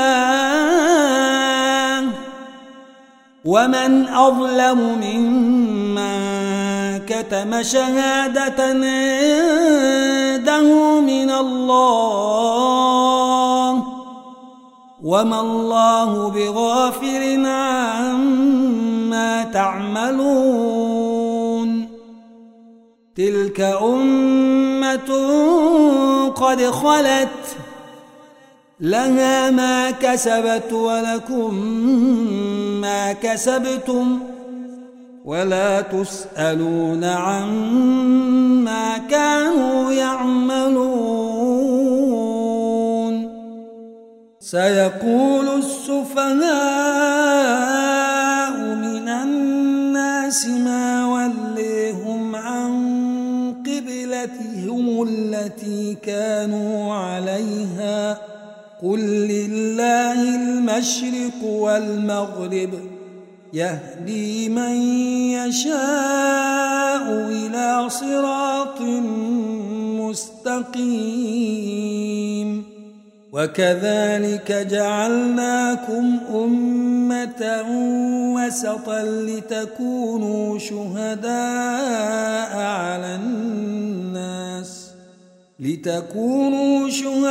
الله ومن أظلم ممن كتم شهادة عنده من الله وما الله بغافل عما تعملون تلك أمة قد خلت لها ما كسبت ولكم ما كسبتم ولا تسألون عما كانوا يعملون سيقول السفهاء من الناس ما وليهم عن قبلتهم التي كانوا عليها قل لله المشرق والمغرب يهدي من يشاء إلى صراط مستقيم وكذلك جعلناكم أمة وسطا لتكونوا شهداء على الناس لتكونوا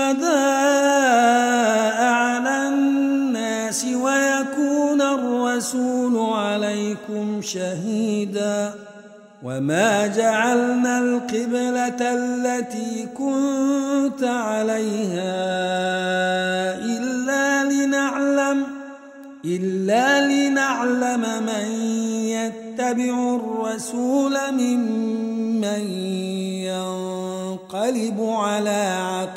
شهداء على الناس ويكون الرسول عليكم شهيدا وما جعلنا القبلة التي كنت عليها إلا لنعلم إلا لنعلم من يتبع الرسول ممن ينقلب على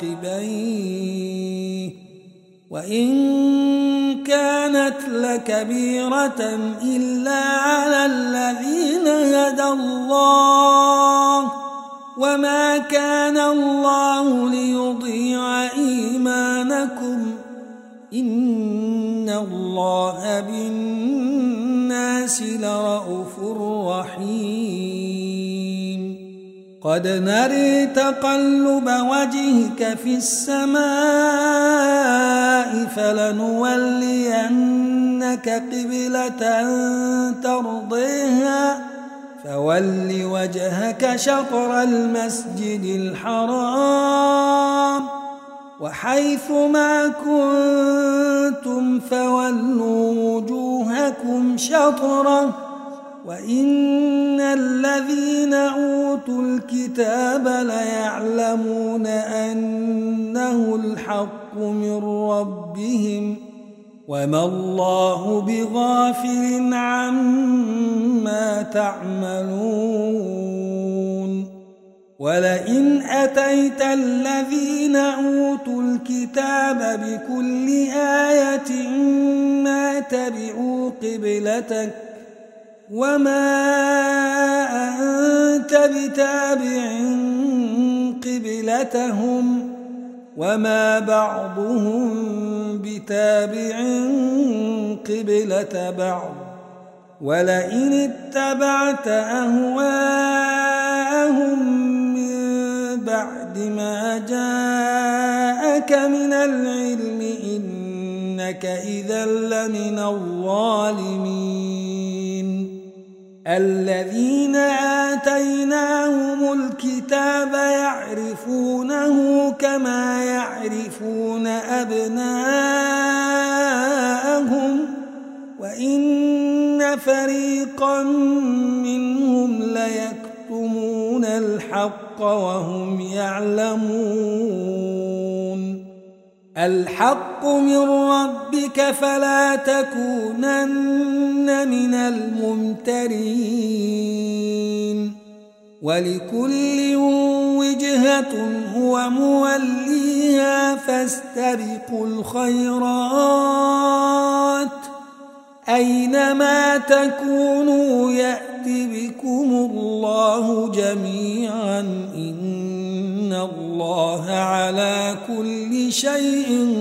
عقبيه وإن كانت لكبيرة إلا على الذين هدى الله وما كان الله ليضيع إيمانكم إن الله بالناس لرءوف رحيم قد نري تقلب وجهك في السماء فلنولينك قبلة ترضيها فول وجهك شطر المسجد الحرام وحيث ما كنتم فولوا وجوهكم شطره وإن الذين أوتوا الكتاب ليعلمون أنه الحق من ربهم وما الله بغافل عما تعملون ولئن أتيت الذين أوتوا الكتاب بكل آية ما تبعوا قبلتك وما أنت بتابع قبلتهم وما بعضهم بتابع قبلة بعض ولئن اتبعت أهواءهم من بعد ما جاءك من العلم إنك إذا لمن الظالمين الذين آتيناهم الكتاب يعرفونه كما يعرفون أبناءهم وإن فريقا منهم ليكتمون الحق وهم يعلمون الحق من ربك فلا تكونن من الممترين ولكل وجهة هو موليها فاستبقوا الخيرات أينما تكونوا يأت بكم الله جميعا إن الله على كل شيء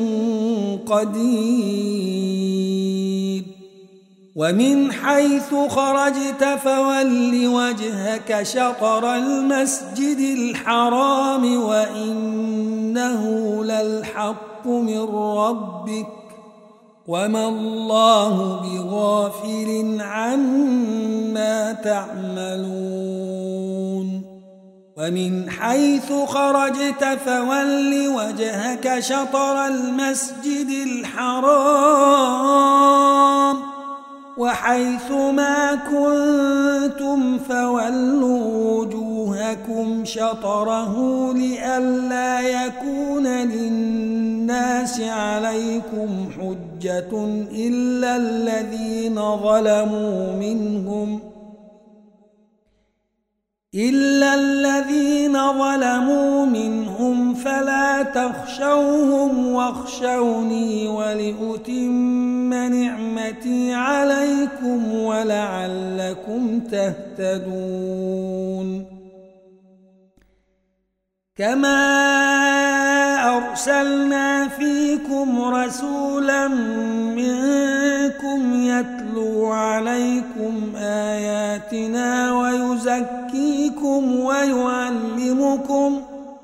قدير ومن حيث خرجت فول وجهك شطر المسجد الحرام وإنه للحق من ربك وما الله بغافل عما تعملون ومن حيث خرجت فول وجهك شطر المسجد الحرام وحيث ما كنتم فولوا وجوهكم شطره لئلا يكون للناس عليكم حجة إلا الذين ظلموا منهم إلا الذين ظلموا منهم فلا تخشوهم واخشوني ولأتم نعمتي عليكم ولعلكم تهتدون كما أرسلنا فيكم رسولا منكم يتلو عليكم آياتنا ويزكيكم ويعلمكم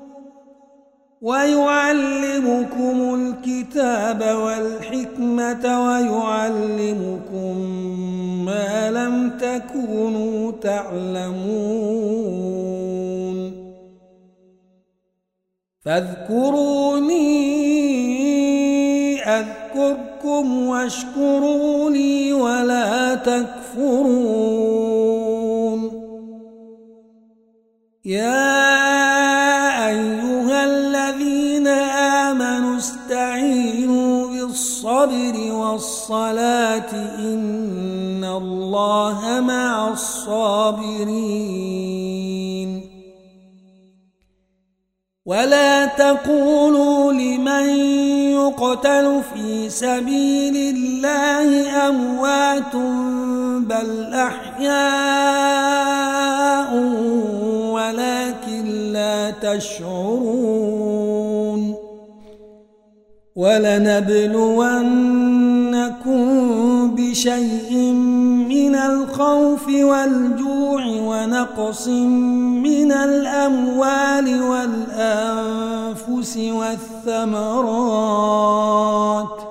ويعلمكم الكتاب والحكمة ويعلمكم ما لم تكونوا تعلمون فاذكروني أذكركم واشكروا لي ولا تكفرون يا أيها الذين آمنوا استعينوا بالصبر والصلاة إن الله مع الصابرين ولا تقولوا لمن يقتل في سبيل الله أموات بل أحياء ولكن لا تشعرون ولنبلونكم بشيء من الخوف والجوع ونقص من الأموال والأنفس والثمرات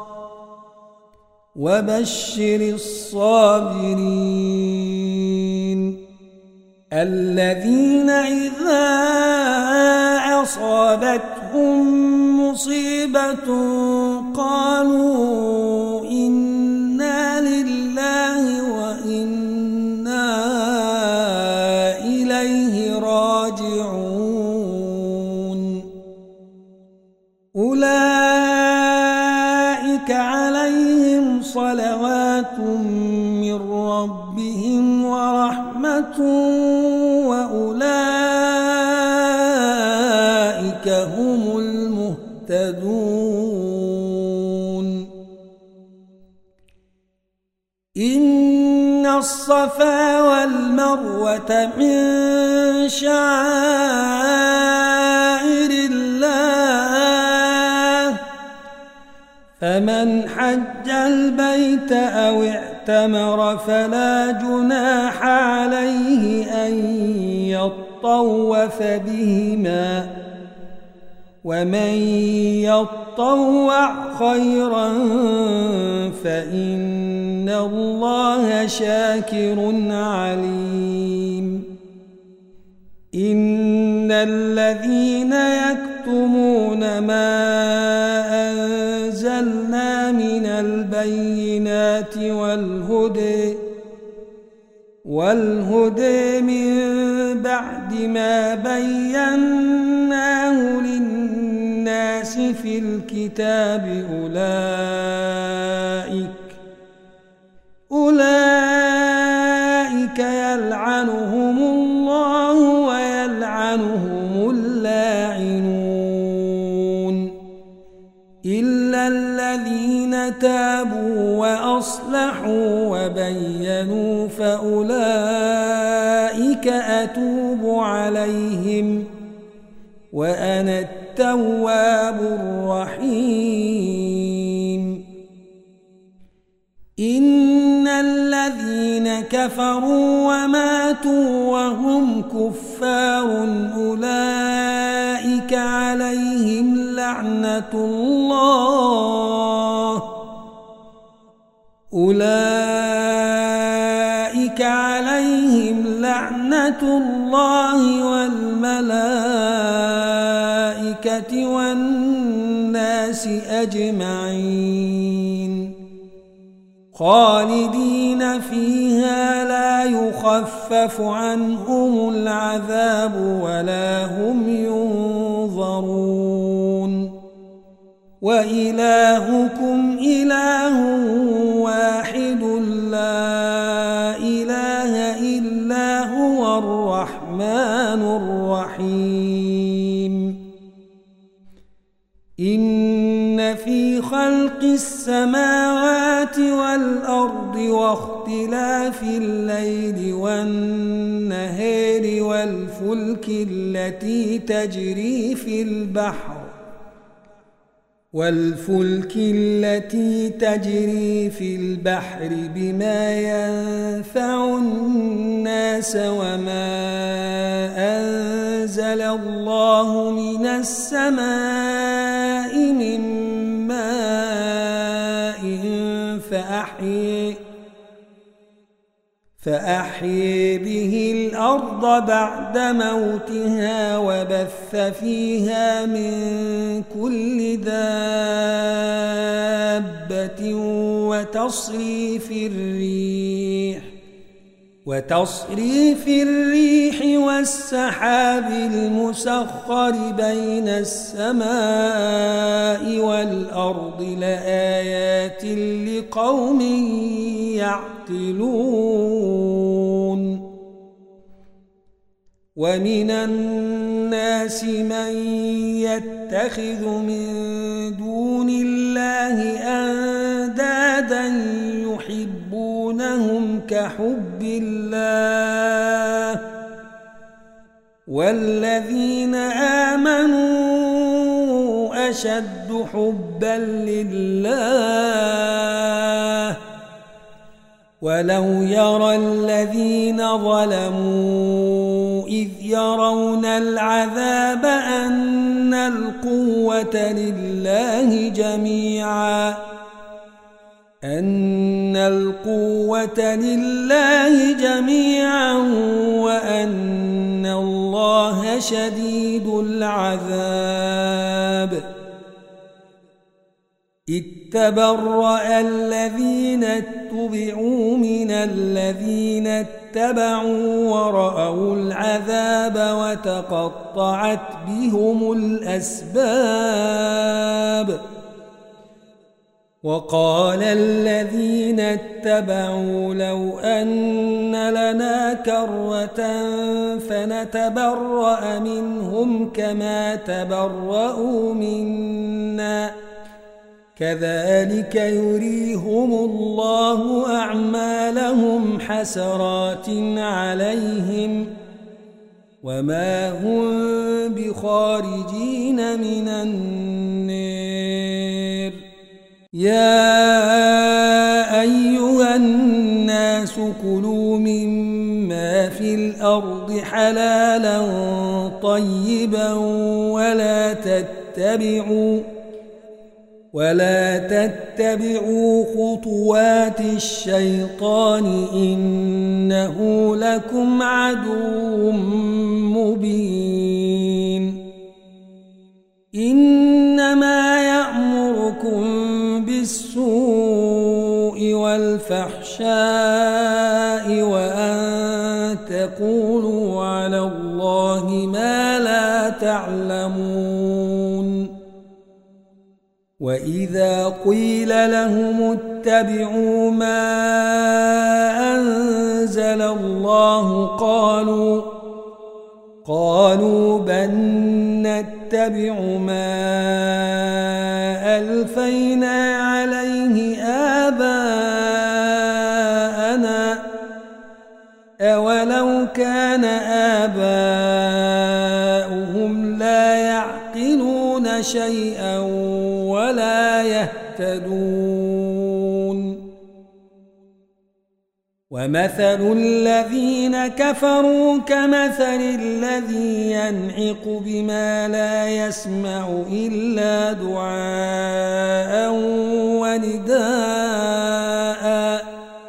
وبشر الصابرين الذين إذا أصابتهم مصيبة قالوا إنا لله وإنا إليه راجعون أولئك عليهم صلوات من ربهم ورحمة وأولئك هم المهتدون إن الصفا والمروة من شعائر الله فمن حج البيت أو اعتمر فلا جناح عليه أن يطوف بهما ومن يطوع خيرا فإن الله شاكر عليم إن الذين يكتمون ما أنزلنا من البينات والهدى والهدى من بعد ما بيناه للناس في الكتاب أولئك أولئك يلعنهم الله ويلعنهم اللاعنون إلا الذين تابوا وأصلحوا وبينوا فأولئك أتوب عليهم وأنا التواب الرحيم إن الذين كفروا وماتوا وهم كفار أولئك عليهم لعنة الله أولئك عليهم لعنة الله والملائكة والناس أجمعين خالدين فيها لا يخفف عنهم العذاب ولا هم ينظرون وإلهكم إله واحد لا إله إلا هو الرحمن الرحيم إن في خلق السماوات والأرض واختلاف الليل والنهار والفلك التي تجري في البحر والفلك التي تجري في البحر بما ينفع الناس وما أنزل الله من السماء من ماء فأحيي فأحيي به الأرض بعد موتها وبث فيها من كل دابة وتصريف الريح وتصريف الريح والسحاب المسخر بين السماء والأرض لآيات لقوم يعقلون ومن الناس من يتخذ من دون الله أندادا يحبونهم كحب الله والذين آمنوا أشد حبا لله ولو يرى الذين ظلموا إذ يرون العذاب أن القوة لله جميعا أن القوة لله جميعا وأن الله شديد العذاب إذ تبرأ الذين اتبعوا من الذين اتبعوا ورأوا العذاب وتقطعت بهم الأسباب وقال الذين اتبعوا لو أن لنا كرة فنتبرأ منهم كما تبرأوا منا كذلك يريهم الله أعمالهم حسرات عليهم وما هم بخارجين من النار يا أيها الناس كلوا مما في الأرض حلالا طيبا ولا تتبعوا ولا تتبعوا خطوات الشيطان إنه لكم عدو مبين إنما يأمركم بالسوء والفحشاء وأن تقولوا على الله ما لا تعلمون وإذا قيل لهم اتبعوا ما أنزل الله قالوا قالوا بل نتبع ما ألفينا عليه آباءنا أولو كان آباؤهم لا يعقلون شيئا ولا يهتدون ومثل الذين كفروا كمثل الذي ينعق بما لا يسمع إلا دعاء ونداء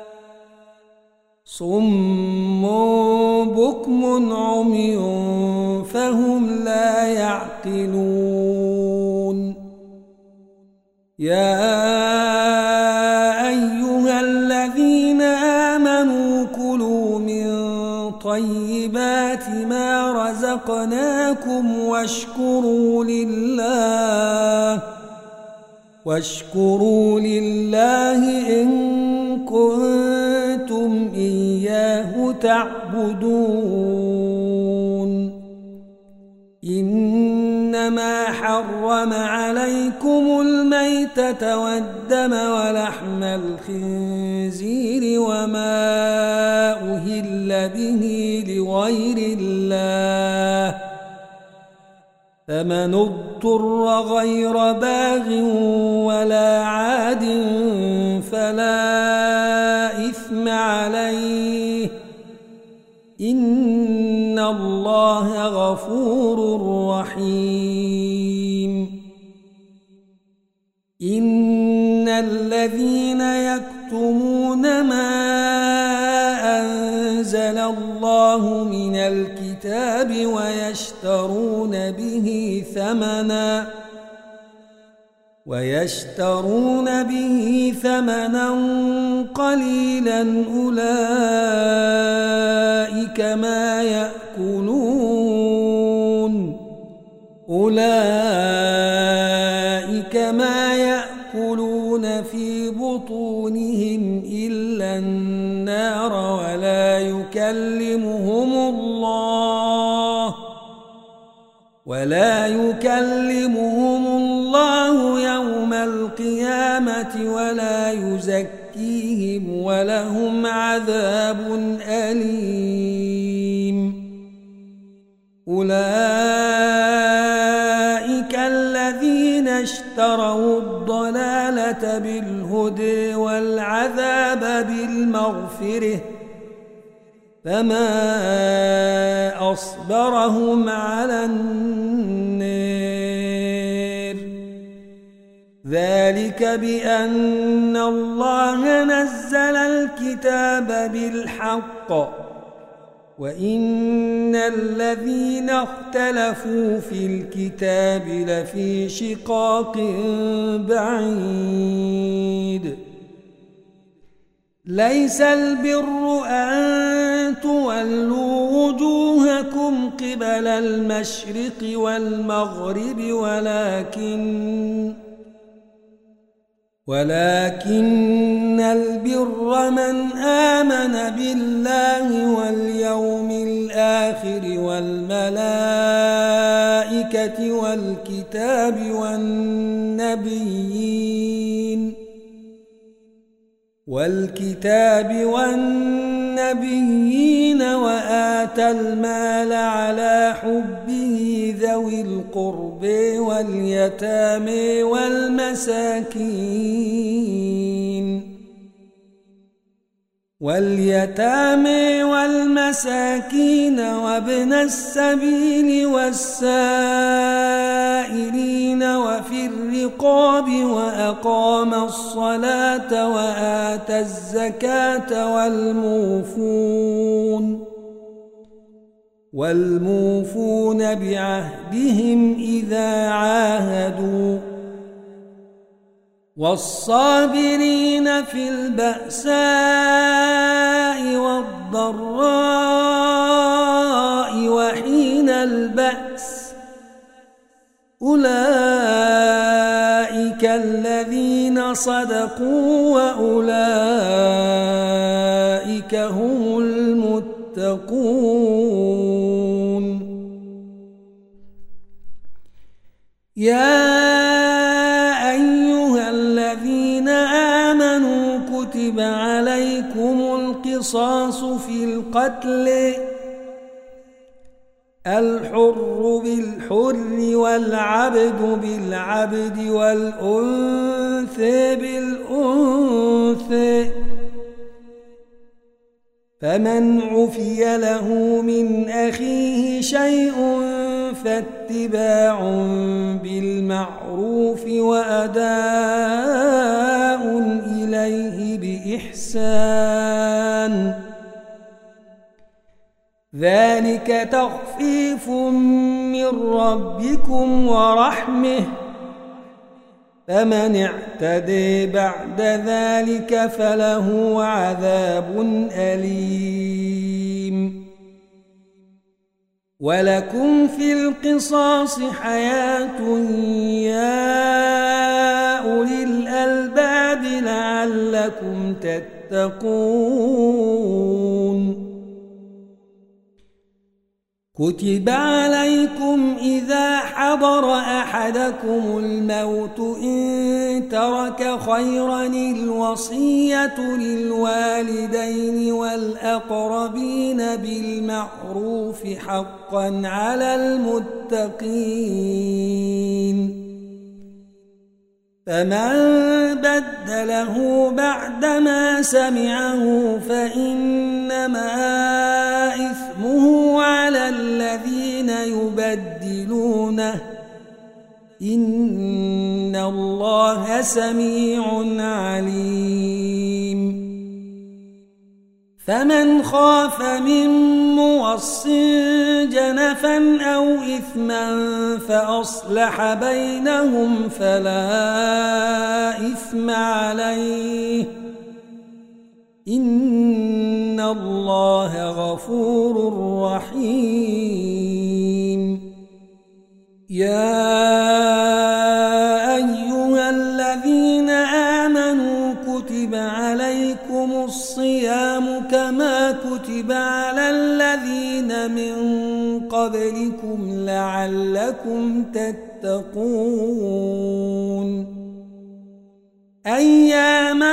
صم بكم عمي فهم لا يعقلون يا أيها الذين آمنوا كلوا من طيبات ما رزقناكم واشكروا لله واشكروا لله إن كنتم إياه تعبدون إنما حرم عليكم الميتة والدم ولحم الخنزير وما أهل به لغير الله فمن اضطر غير باغ ولا عاد فلا إثم عليه إن الله غفور رحيم إن الذين يكتمون ما أنزل الله من الكتاب ويشترون به ثمنا ويشترون به ثمنا قليلا أولئك ما يأكلون أولئك ما يأكلون في بطونهم إلا النار ولا يكلمهم الله ولا يكلمهم الله يوم القيامة ولا يزكيهم ولهم عذاب أليم أولئك الذين اشتروا الضلالة بالهدى والعذاب بالمغفرة فما أصبرهم على النار ذلك بأن الله نزل الكتاب بالحق وإن الذين اختلفوا في الكتاب لفي شقاق بعيد ليس البر أن تولوا وجوهكم قبل المشرق والمغرب ولكن ولكن البر من آمن بالله واليوم الآخر والملائكة والكتاب والنبيين والكتاب والنبيين وآتى المال على حبه ذوي القرب واليتامى والمساكين واليتامى والمساكين وابن السبيل والسائلين وفي الرقاب وأقام الصلاة وآتى الزكاة والموفون والموفون بعهدهم إذا عاهدوا والصابرين في البأساء والضراء وحين البأس أولئك الذين صدقوا وأولئك هم المتقون. يا كتب عليكم القصاص في القتل الحر بالحر والعبد بالعبد والأنثى بالأنثى فمن عفي له من أخيه شيء فاتباع بالمعروف وأداء إليه بإحسان ذلك تخفيف من ربكم ورحمة فمن اعتدي بعد ذلك فله عذاب أليم. ولكم في القصاص حياة يا أولي الألباب لعلكم تتقون. كتب عليكم إذا حضر أحدكم الموت إن ترك خيرا الوصية للوالدين والأقربين بالمعروف حقا على المتقين. فمن بدله بعدما سمعه فإنما إثمه على الذين يبدلونه إن الله سميع عليم. فمن خاف من موصٍ جنفا أو إثما فأصلح بينهم فلا إثم عليه إن الله غفور رحيم. يا أيها الذين آمنوا كتب عليكم الصيام كما كتب على الذين من قبلكم لعلكم تتقون. أياما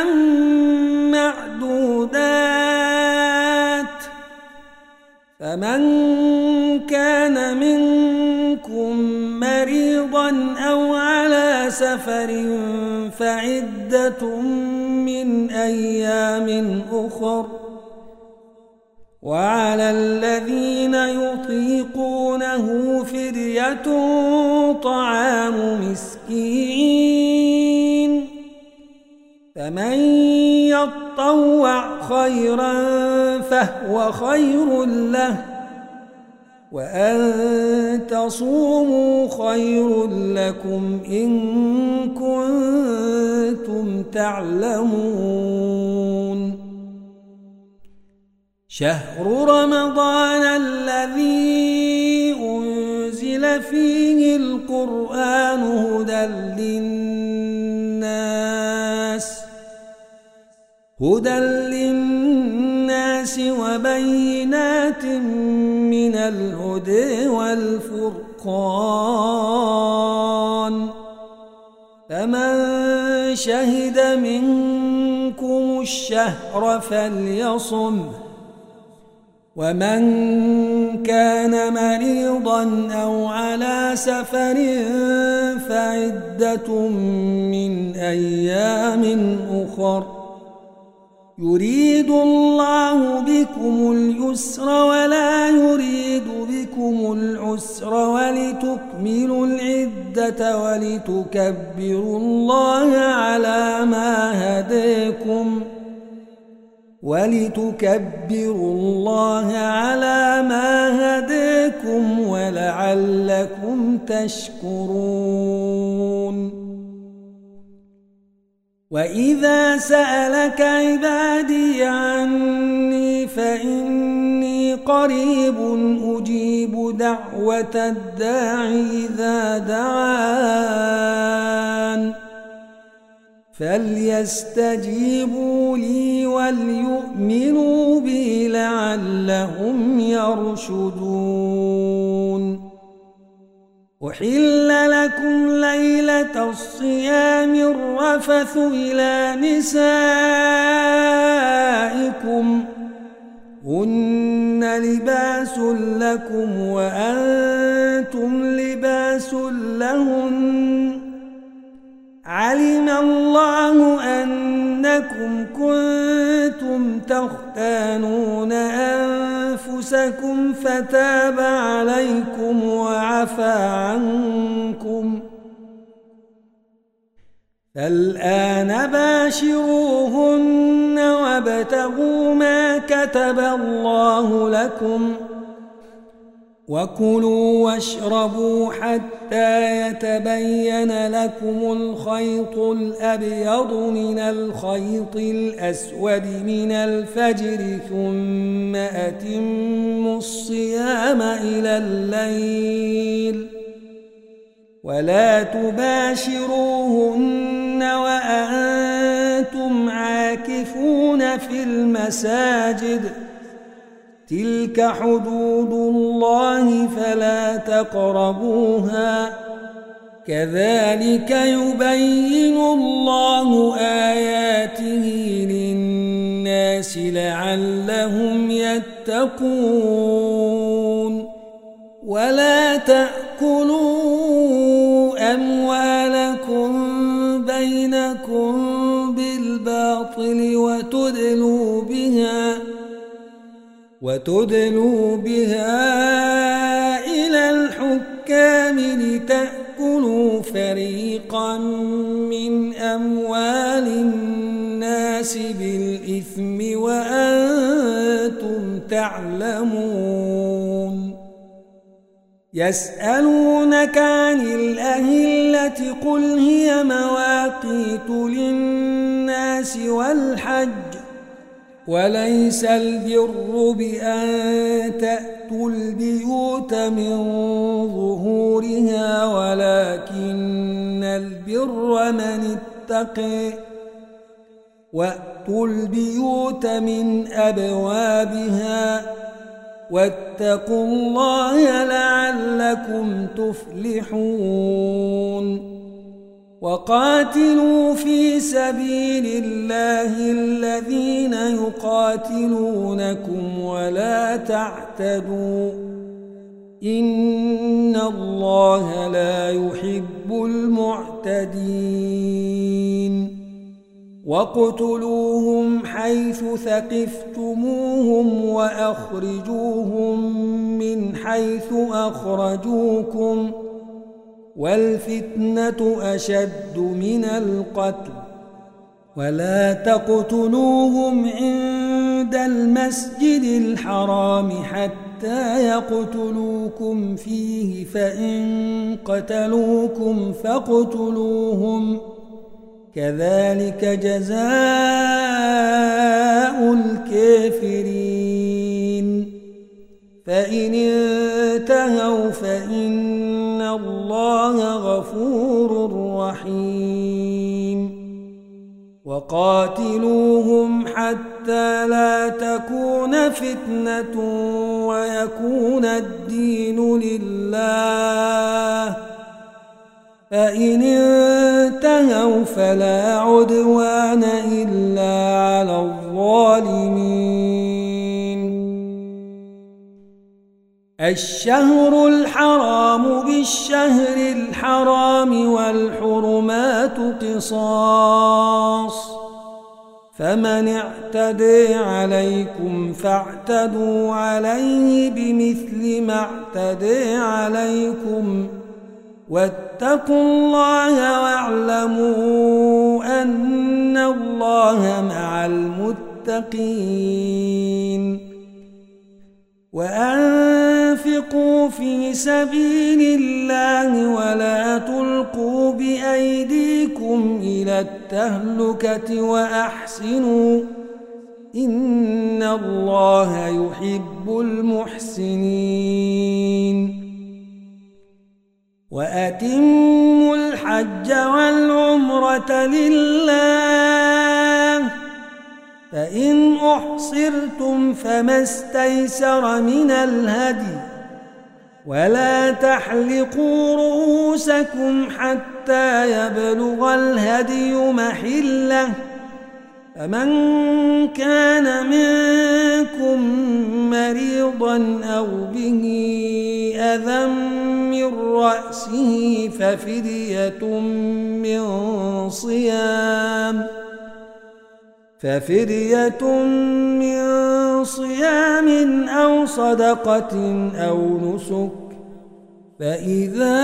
معدودات فمن كان منكم مريضا أو على سفر فعدة من أيام أخر وعلى الذين يطيقونه فدية طعام مسكين فمن يطعم يتطوع خيرا فهو خير له، وأن تصوموا خير لكم إن كنتم تعلمون. شهر رمضان الذي أنزل فيه القرآن هدى للناس هدى للناس وبينات من الهدى والفرقان، فمن شهد منكم الشهر فليصمه، ومن كان مريضا أو على سفر فعدة من أيام أخر، يريد الله بكم اليسر ولا يريد بكم العسر ولتكملوا العدة ولتكبروا الله على ما هداكم ولتكبروا الله على ما هداكم ولعلكم تشكرون. وإذا سألك عبادي عني فإني قريب أجيب دعوة الداع إذا دعان، فليستجيبوا لي وليؤمنوا بي لعلهم يرشدون. أحل لكم ليلة الصيام الرفث إلى نسائكم هن لباس لكم وأنتم لباس لهن، علم الله أنكم كنتم تختانون أنفسكم فتاب عليكم وعفى عنكم، فالآن باشروهن وابتغوا ما كتب الله لكم، وكلوا واشربوا حتى يتبين لكم الخيط الأبيض من الخيط الأسود من الفجر، ثم أتموا الصيام إلى الليل، ولا تباشروهن وأنتم عاكفون في المساجد، تلك حدود الله فلا تقربوها، كذلك يبين الله آياته للناس لعلهم يتقون. ولا تأكلوا أموالكم بينكم بالباطل وتدلوا بها وتدلوا بها إلى الحكام لتأكلوا فريقا من أموال الناس بالإثم وأنتم تعلمون. يسألونك عن الأهلة قل هي مواقيت للناس والحج، وليس البر بأن تأتوا البيوت من ظهورها ولكن البر من اتقي، وأتوا البيوت من أبوابها واتقوا الله لعلكم تفلحون. وقاتلوا في سبيل الله الذين يقاتلونكم ولا تعتدوا، إن الله لا يحب المعتدين. واقتلوهم حيث ثقفتموهم وأخرجوهم من حيث أخرجوكم، والفتنة أشد من القتل، ولا تقتلوهم عند المسجد الحرام حتى يقتلوكم فيه فإن قتلوكم فاقتلوهم كذلك جزاء الكافرين فإن انتهوا فإن الله غفور رحيم وقاتلوهم حتى لا تكون فتنة ويكون الدين لله فإن انتهوا فلا عدوان إلا على الظالمين الشهر الحرام بالشهر الحرام والحرمات قصاص فمن اعتدى عليكم فاعتدوا عليه بمثل ما اعتدى عليكم واتقوا الله واعلموا أن الله مع المتقين وأنفقوا في سبيل الله ولا تلقوا بأيديكم إلى التهلكة وأحسنوا إن الله يحب المحسنين وأتموا الحج والعمرة لله فإن أحصرتم فما استيسر من الهدي ولا تحلقوا رؤوسكم حتى يبلغ الهدي محله فمن كان منكم مريضا أو به أذى من رأسه ففدية من صيام ففدية من صيام أو صدقة أو نسك فإذا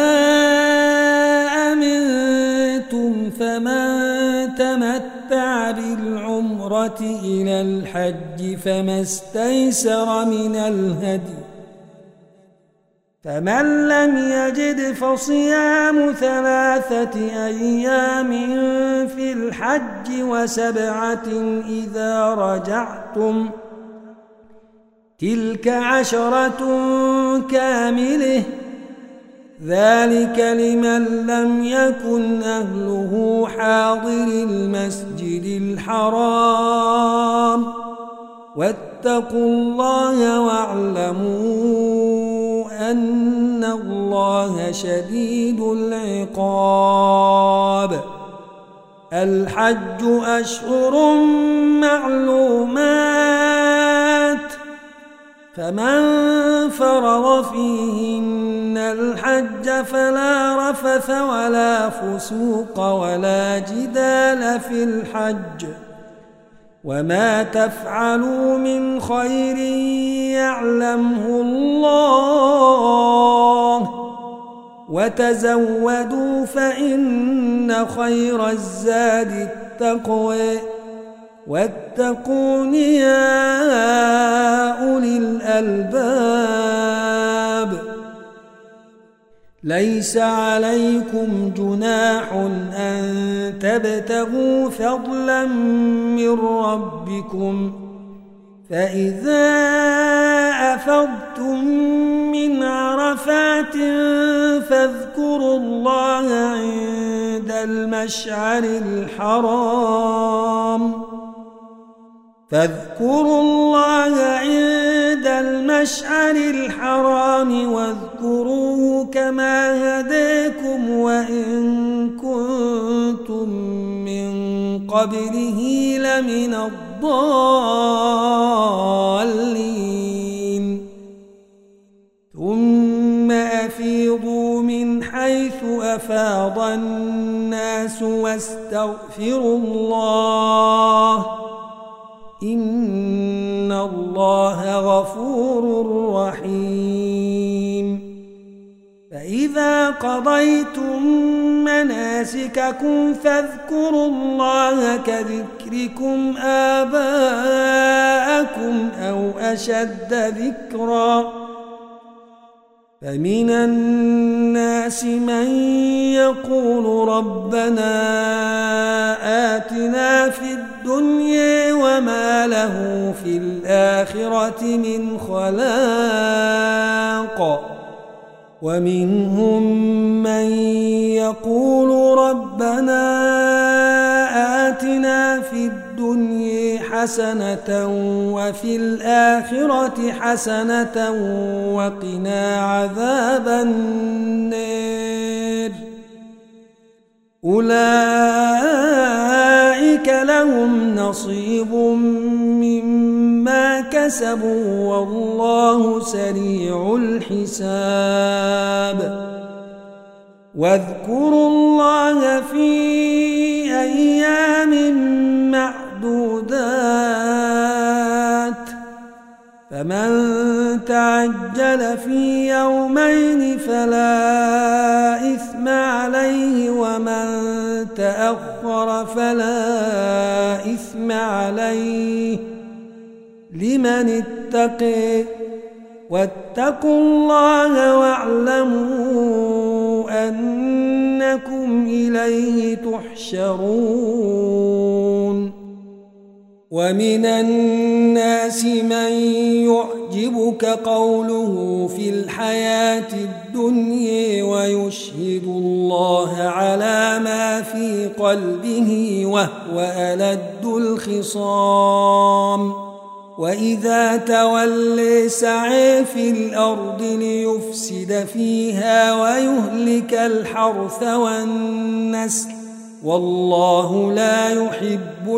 أمنتم فمن تمتع بالعمرة إلى الحج فما استيسر من الهدي فمن لم يجد فصيام ثلاثة أيام في الحج وسبعة إذا رجعتم تلك عشرة كاملة ذلك لمن لم يكن أهله حاضر المسجد الحرام واتقوا الله واعلموا أن الله شديد العقاب الحج أشهر معلومات فمن فرض فيهن الحج فلا رفث ولا فسوق ولا جدال في الحج وما تفعلوا من خير يعلمه الله وتزودوا فإن خير الزاد التقوى واتقون يا أولي الألباب ليس عليكم جناح أن تبتغوا فضلا من ربكم فإذا أفضتم من عرفات فاذكروا الله عند المشعر الحرام فاذكروا الله عند المشعر الحرام واذكروه كما هداكم وإن كنتم من قبله لمن الضالين ثم أفيضوا من حيث أفاض الناس واستغفروا الله إن الله غفور رحيم فإذا قضيتم مناسككم فاذكروا الله كذكركم آباءكم أو أشد ذكرا فمن الناس من يقول ربنا آتنا في الدنيا وما له في الآخرة من خلاق ومنهم من يقول ربنا آتنا في الدنيا حسنة وفي الآخرة حسنة وقنا عذاب النار أولئك لهم نصيب مما كسبوا والله سريع الحساب واذكروا الله في أيام معدودات فمن تعجل في يومين فلا إثم عليه ومن تأخر فلا إثم عليه لمن اتقي واتقوا الله واعلموا أنكم إليه تحشرون ومن الناس من يعجبك قوله في الحياة الدنيا ويشهد الله على ما في قلبه وهو ألد الخصام وإذا تولي سعي في الأرض ليفسد فيها ويهلك الحرث والنسل والله لا يحب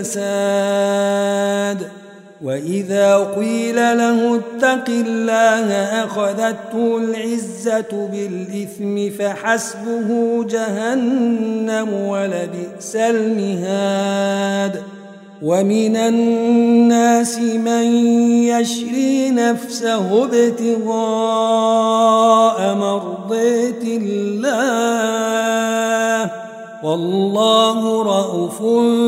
الفساد وإذا قيل له اتق الله أخذته العزة بالإثم فحسبه جهنم ولبئس المهاد ومن الناس من يشري نفسه ابتغاء مرضات الله والله رؤوف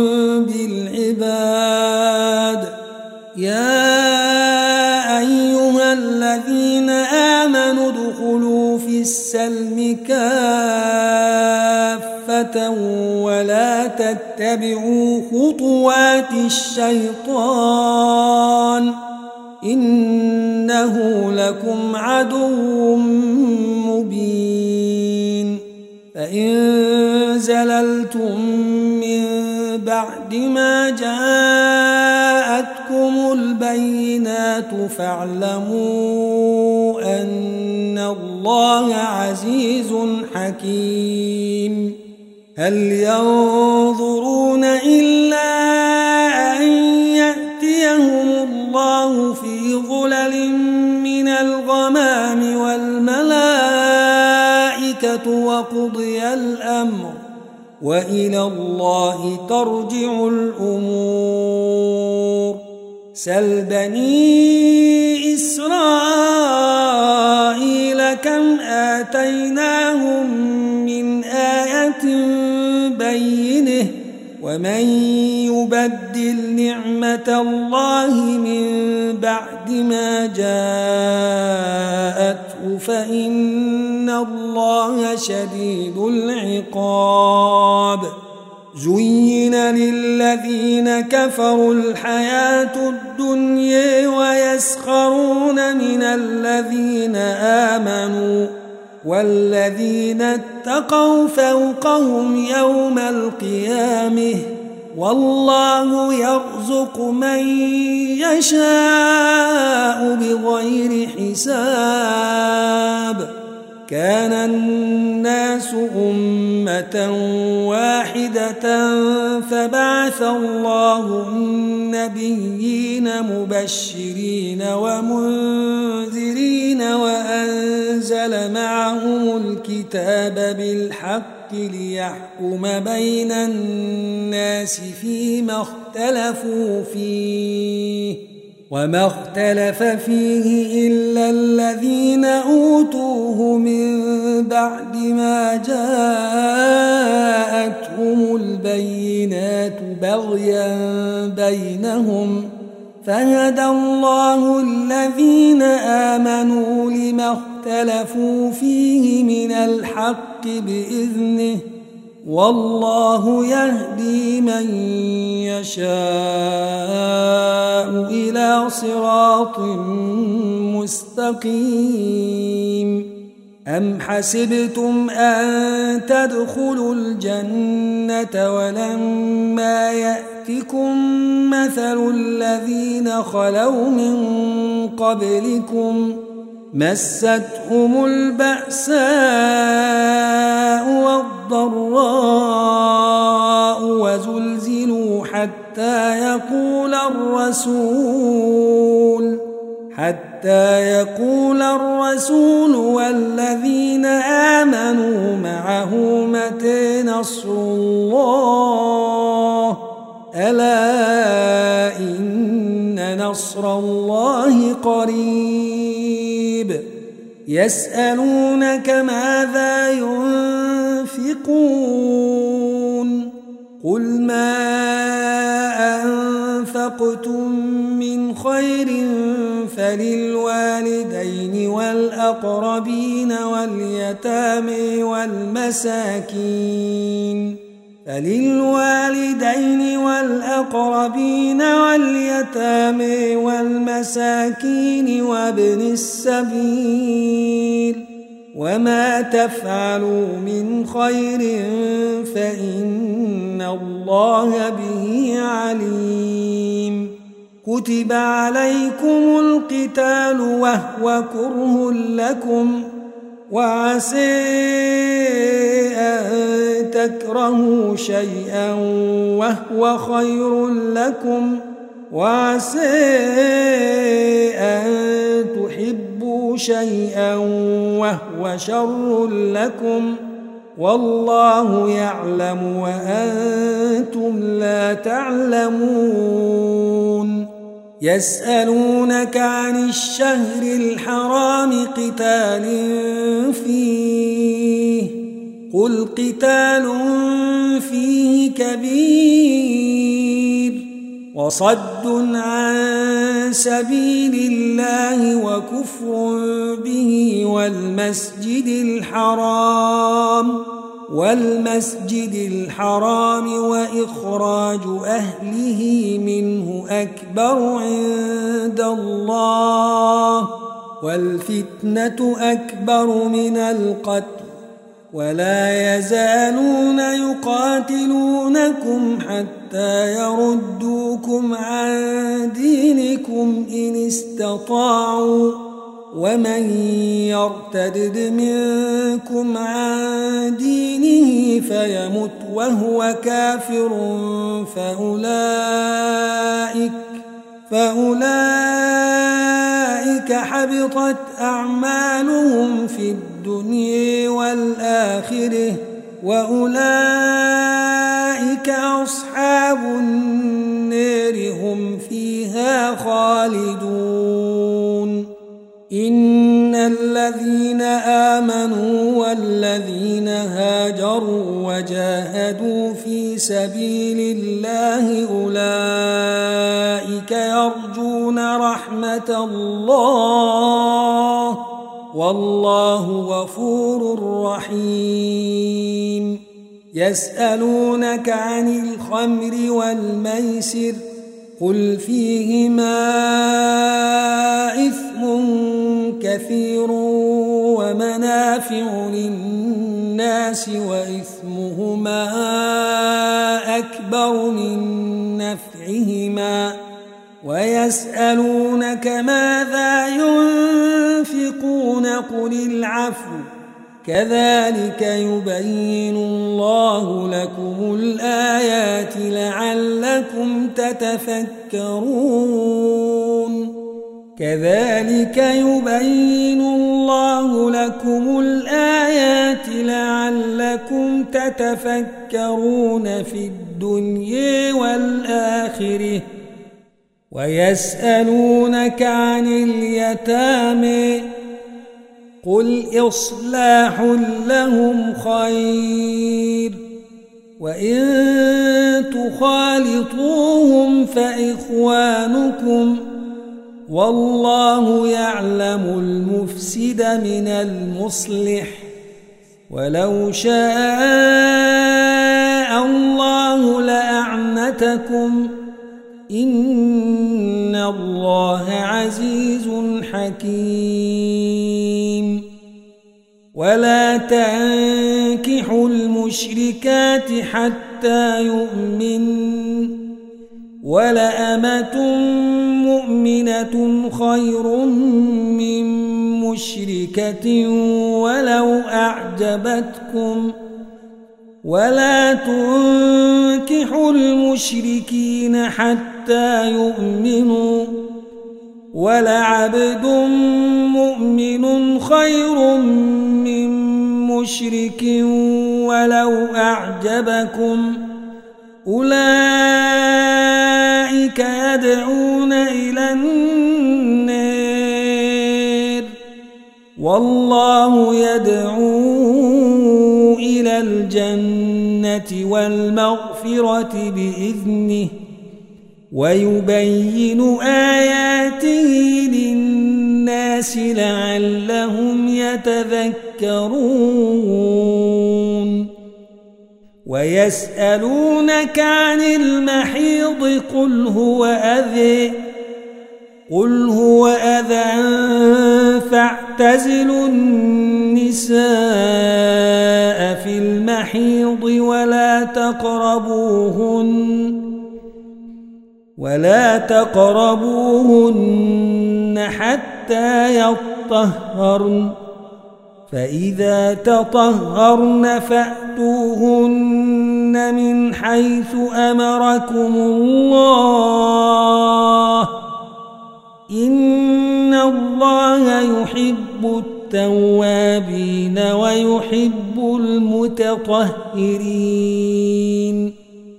بالعباد يا أيها الذين آمنوا ادخلوا في السلم كافة ولا تتبعوا خطوات الشيطان إنه لكم عدو مبين فإن زللتم من بعد ما جاءتكم البينات فاعلموا أن الله عزيز حكيم هل ينظرون إلا أن يأتيهم الله في ظلل من الغمام والملائكة وقضي الأمر وإلى الله ترجع الأمور سل بني إسرائيل كم آتيناهم من آية بينه ومن يبدل نعمة الله من بعد ما جاءته فإن الله شديد العقاب زين للذين كفروا الحياة الدنيا ويسخرون من الذين آمنوا والذين اتقوا فوقهم يوم القيامة والله يرزق من يشاء بغير حساب كان الناس أمة واحدة فبعث الله النبيين مبشرين ومنذرين وأنزل معهم الكتاب بالحق ليحكم بين الناس فيما اختلفوا فيه وما اختلف فيه إلا الذين أوتوه من بعد بعد ما جاءتهم البينات بغيا بينهم فهدى الله الذين آمنوا لما اختلفوا فيه من الحق بإذنه والله يهدي من يشاء إلى صراط مستقيم. أم حسبتم أن تدخلوا الجنة ولما يأتكم مثل الذين خلوا من قبلكم مستهم البأساء والضراء وزلزلوا حتى يقول الرسول حتى يقول الرسول والذين آمنوا معه متى نصر الله ألا إن نصر الله قريب. يسألونك ماذا ينفقون قل ما أنفقتم من خير فللوالدين والأقربين واليتامى والمساكين فللوالدين والأقربين واليتامى والمساكين وابن السبيل وما تفعلوا من خير فإن الله به عليم. كتب عليكم القتال وهو كره لكم وعسى أن تكرهوا شيئا وهو خير لكم وعسى أن تحبوا شيئا وهو شر لكم والله يعلم وأنتم لا تعلمون. يسألونك عن الشهر الحرام قتال فيه قل قتال فيه كبير وصد عن سبيل الله وكفر به والمسجد الحرام والمسجد الحرام وإخراج أهله منه أكبر عند الله والفتنة أكبر من القتل ولا يزالون يقاتلونكم حتى يردوكم عن دينكم إن استطاعوا ومن يرتد منكم عن دينه فيمت وهو كافر فأولئك فأولئك حبطت أعمالهم في الدنيا والآخرة وأولئك أصحاب النار هم فيها خالدون. إن الذين آمنوا والذين هاجروا وجاهدوا في سبيل الله أولئك يرجون رحمة الله والله غفور رحيم. يسألونك عن الخمر والميسر قل فيهما إثم كثير ومنافع للناس وإثمهما أكبر من نفعهما ويسألونك ماذا ينفقون قل العفو كذلك يبين الله لكم الآيات لعلكم تتفكرون. كذلك يبين الله لكم الآيات لعلكم تتفكرون في الدنيا والآخرة. ويسألونك عن اليتامى قل إصلاح لهم خير وإن تخالطوهم فإخوانكم والله يعلم المفسد من المصلح ولو شاء الله لأعنتكم إن الله عزيز حكيم ولا تنكحوا المشركات حتى يؤمنوا ولأمة مؤمنة خير من مشركة ولو أعجبتكم ولا تنكحوا المشركين حتى يؤمنوا ولعبد مؤمن خير من مشرك ولو أعجبكم أولئك يدعون إلى النار والله يدعو إلى الجنة والمغفرة بإذنه ويبين آياته للناس لعلهم يتذكرون ويسألونك عن المحيض قل هو أذى قل هو أذى فاعتزلوا النساء في المحيض ولا تقربوهن ولا تقربوهن حتى يطهرن فإذا تطهرن فأتوهن من حيث أمركم الله إن الله يحب التوابين ويحب المتطهرين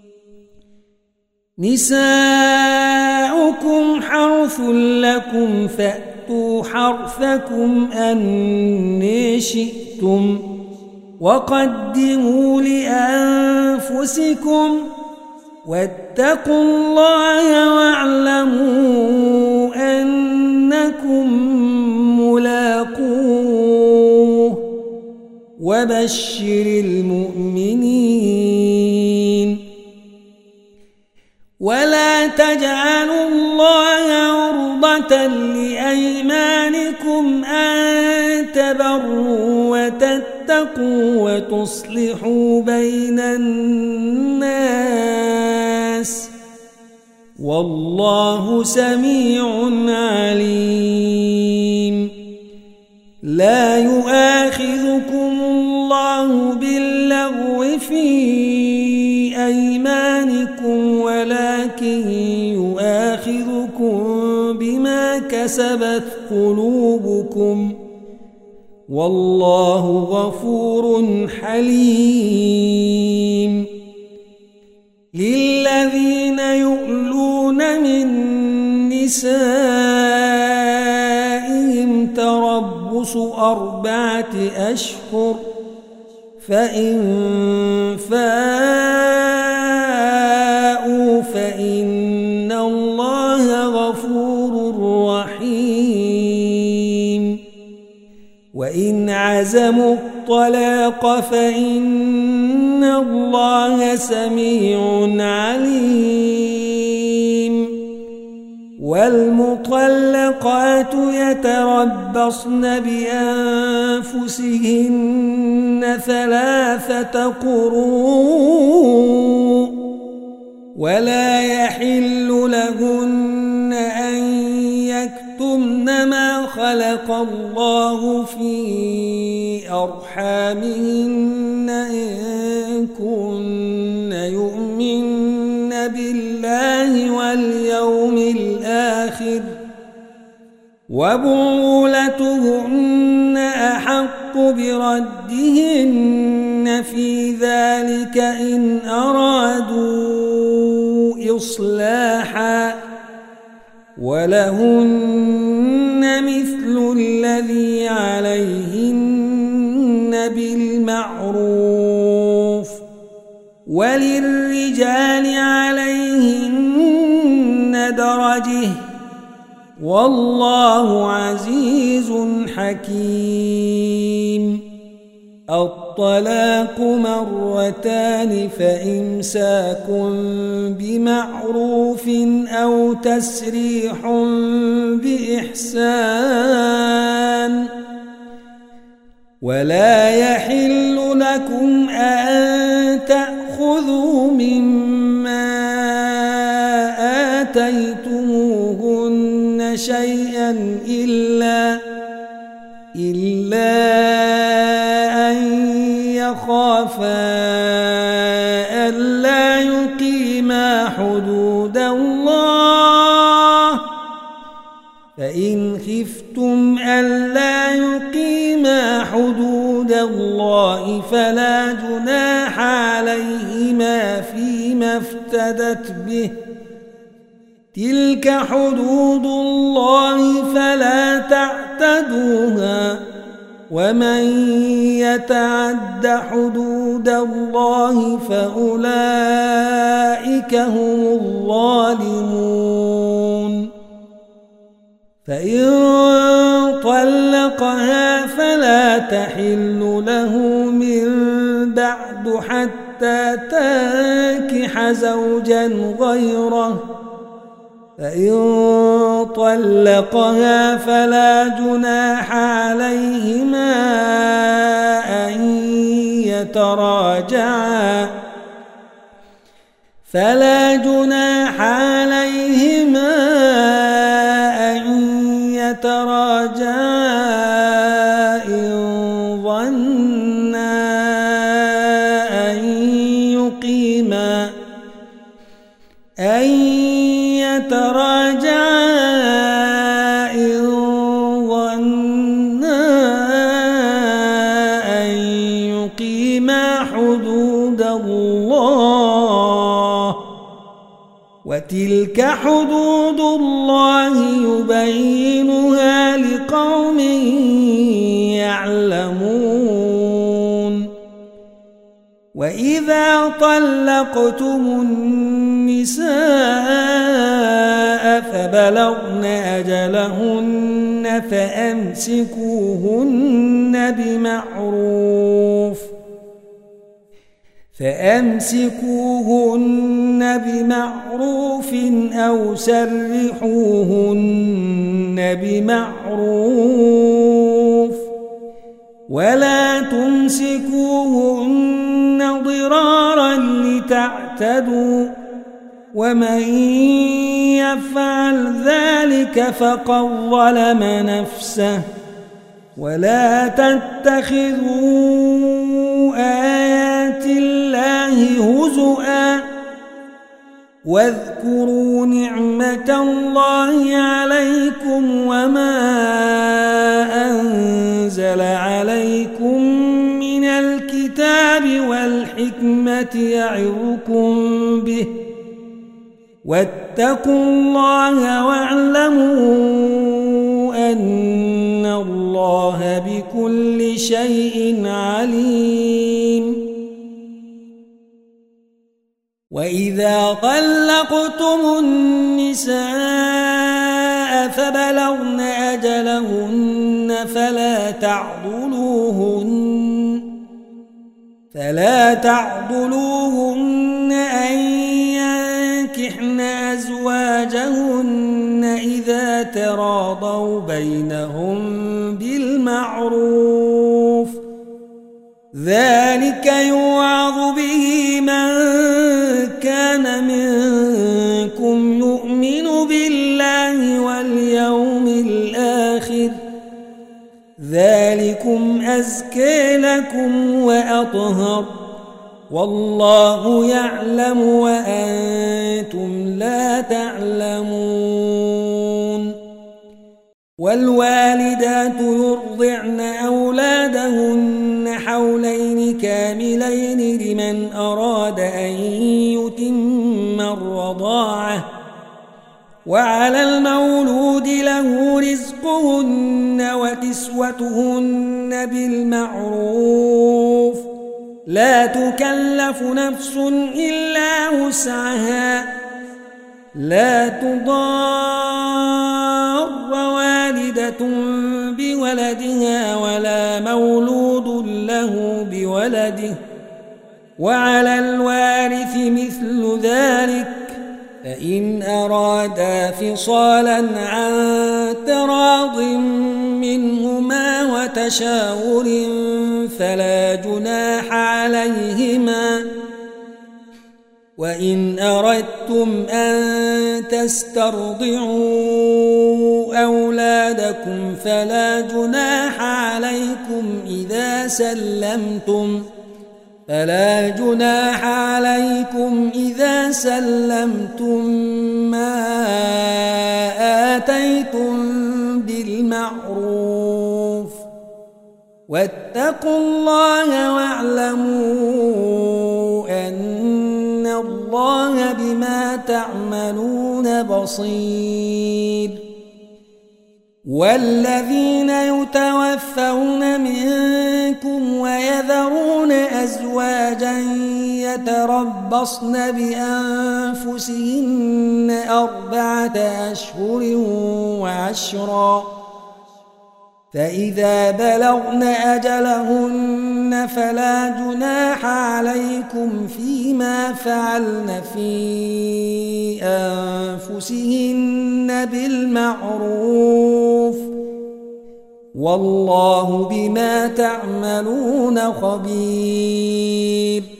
نساؤكم حرث لكم فأتوا حرثكم أن شئتم وقدموا لأنفسكم واتقوا الله واعلموا أنكم ملاقوه وبشر المؤمنين ولا تجعلوا الله عرضة لأيمانكم أن تبروا وتتقوا وتصلحوا بين الناس والله سميع عليم لا يؤاخذكم الله باللغو في أيمانكم ولكن يؤاخذكم بما كسبت قلوبكم والله غفور حليم للذين يؤلون من نسائهم تربص أربعة أشهر فإن فاءوا فإن الله غفور رحيم وإن عزموا الطلاق فإن الله سميع عليم والمطلقات يتربصن بأنفسهن ثلاثة قروء ولا يحل لهن أن يكتمن ما خلق الله في أرحامهن إن كن يؤمن بالله واليوم الآخر وبعولتهن أحق بردهن في ذلك إن أرادوا إصلاحا ولهن مثل الذي عليهن بالمعروف وللرجال عليهن درجة والله عزيز حكيم. الطلاق مرتان فإمساك بمعروف أو تسريح بإحسان ولا يحل لكم أن تأخذوا مما آتيتموهن شيئا إلا إلا يخافا ألا يقيما حدود الله فإن خفتم ألا يقيما حدود الله فلا جناح عليهما فيما افتدت به تلك حدود الله فلا تعتدوها ومن يتعد حدود الله فأولئك هم الظالمون. فإن طلقها فلا تحل له من بعد حتى تنكح زوجا غيره فإن طلقها فلا جناح عليهما أن يتراجعا فلا جناح عليهما أن يتراجعا إن ظنا أن يقيما أن يتراجعا إن ظنا أن يقيما حدود الله وتلك حدود الله يبينها لقوم يعلمون. وإذا طلقتم النساء فبلغن أجلهن فأمسكوهن بمعروف فأمسكوهن بمعروف أو سرحوهن بمعروف ولا تمسكوهن ضرارا لتعتدوا ومن يفعل ذلك فقد ظلم نفسه. ولا تتخذوا آيات الله هزؤا واذكروا نعمة الله عليكم وما أنزل عليكم من الكتاب والحكمة يعظكم به واتقوا الله واعلموا أن الله بكل شيء عليم. وإذا طلقتم النساء فبلغن أجلهن فلا تعضلوهن فلا تعضلوهن أن ينكحن أزواجهن إذا تراضوا بينهم بالمعروف ذلك يوعظ به من كان منكم يؤمن بالله واليوم الآخر ذلكم أزكى لكم وأطهر والله يعلم وأنتم لا تعلمون. والوالدات يرضعن أولادهن حولين كاملين لمن أراد أن يتم الرضاعة وعلى المولود له رزقهن فرضوهن وكسوتهن بالمعروف لا تكلف نفس إلا وسعها لا تضار والدة بولدها ولا مولود له بولده وعلى الوارث مثل ذلك فإن أرادا فصالا عن تراض منهما وتشاور فلا جناح عليهما وإن أردتم أن تسترضعوا أولادكم فلا جناح عليكم إذا سلمتم فلا جناح عليكم إذا سلمتم ما آتيتم بالمعروف واتقوا الله واعلموا أن الله بما تعملون بصير والذين يتوفون منكم ويذرون أزواجا يتربصن بأنفسهن أربعة أشهر وعشرا فإذا بلغن أجلهن فلا جناح عليكم فيما فعلن في أنفسهن بالمعروف والله بما تعملون خبير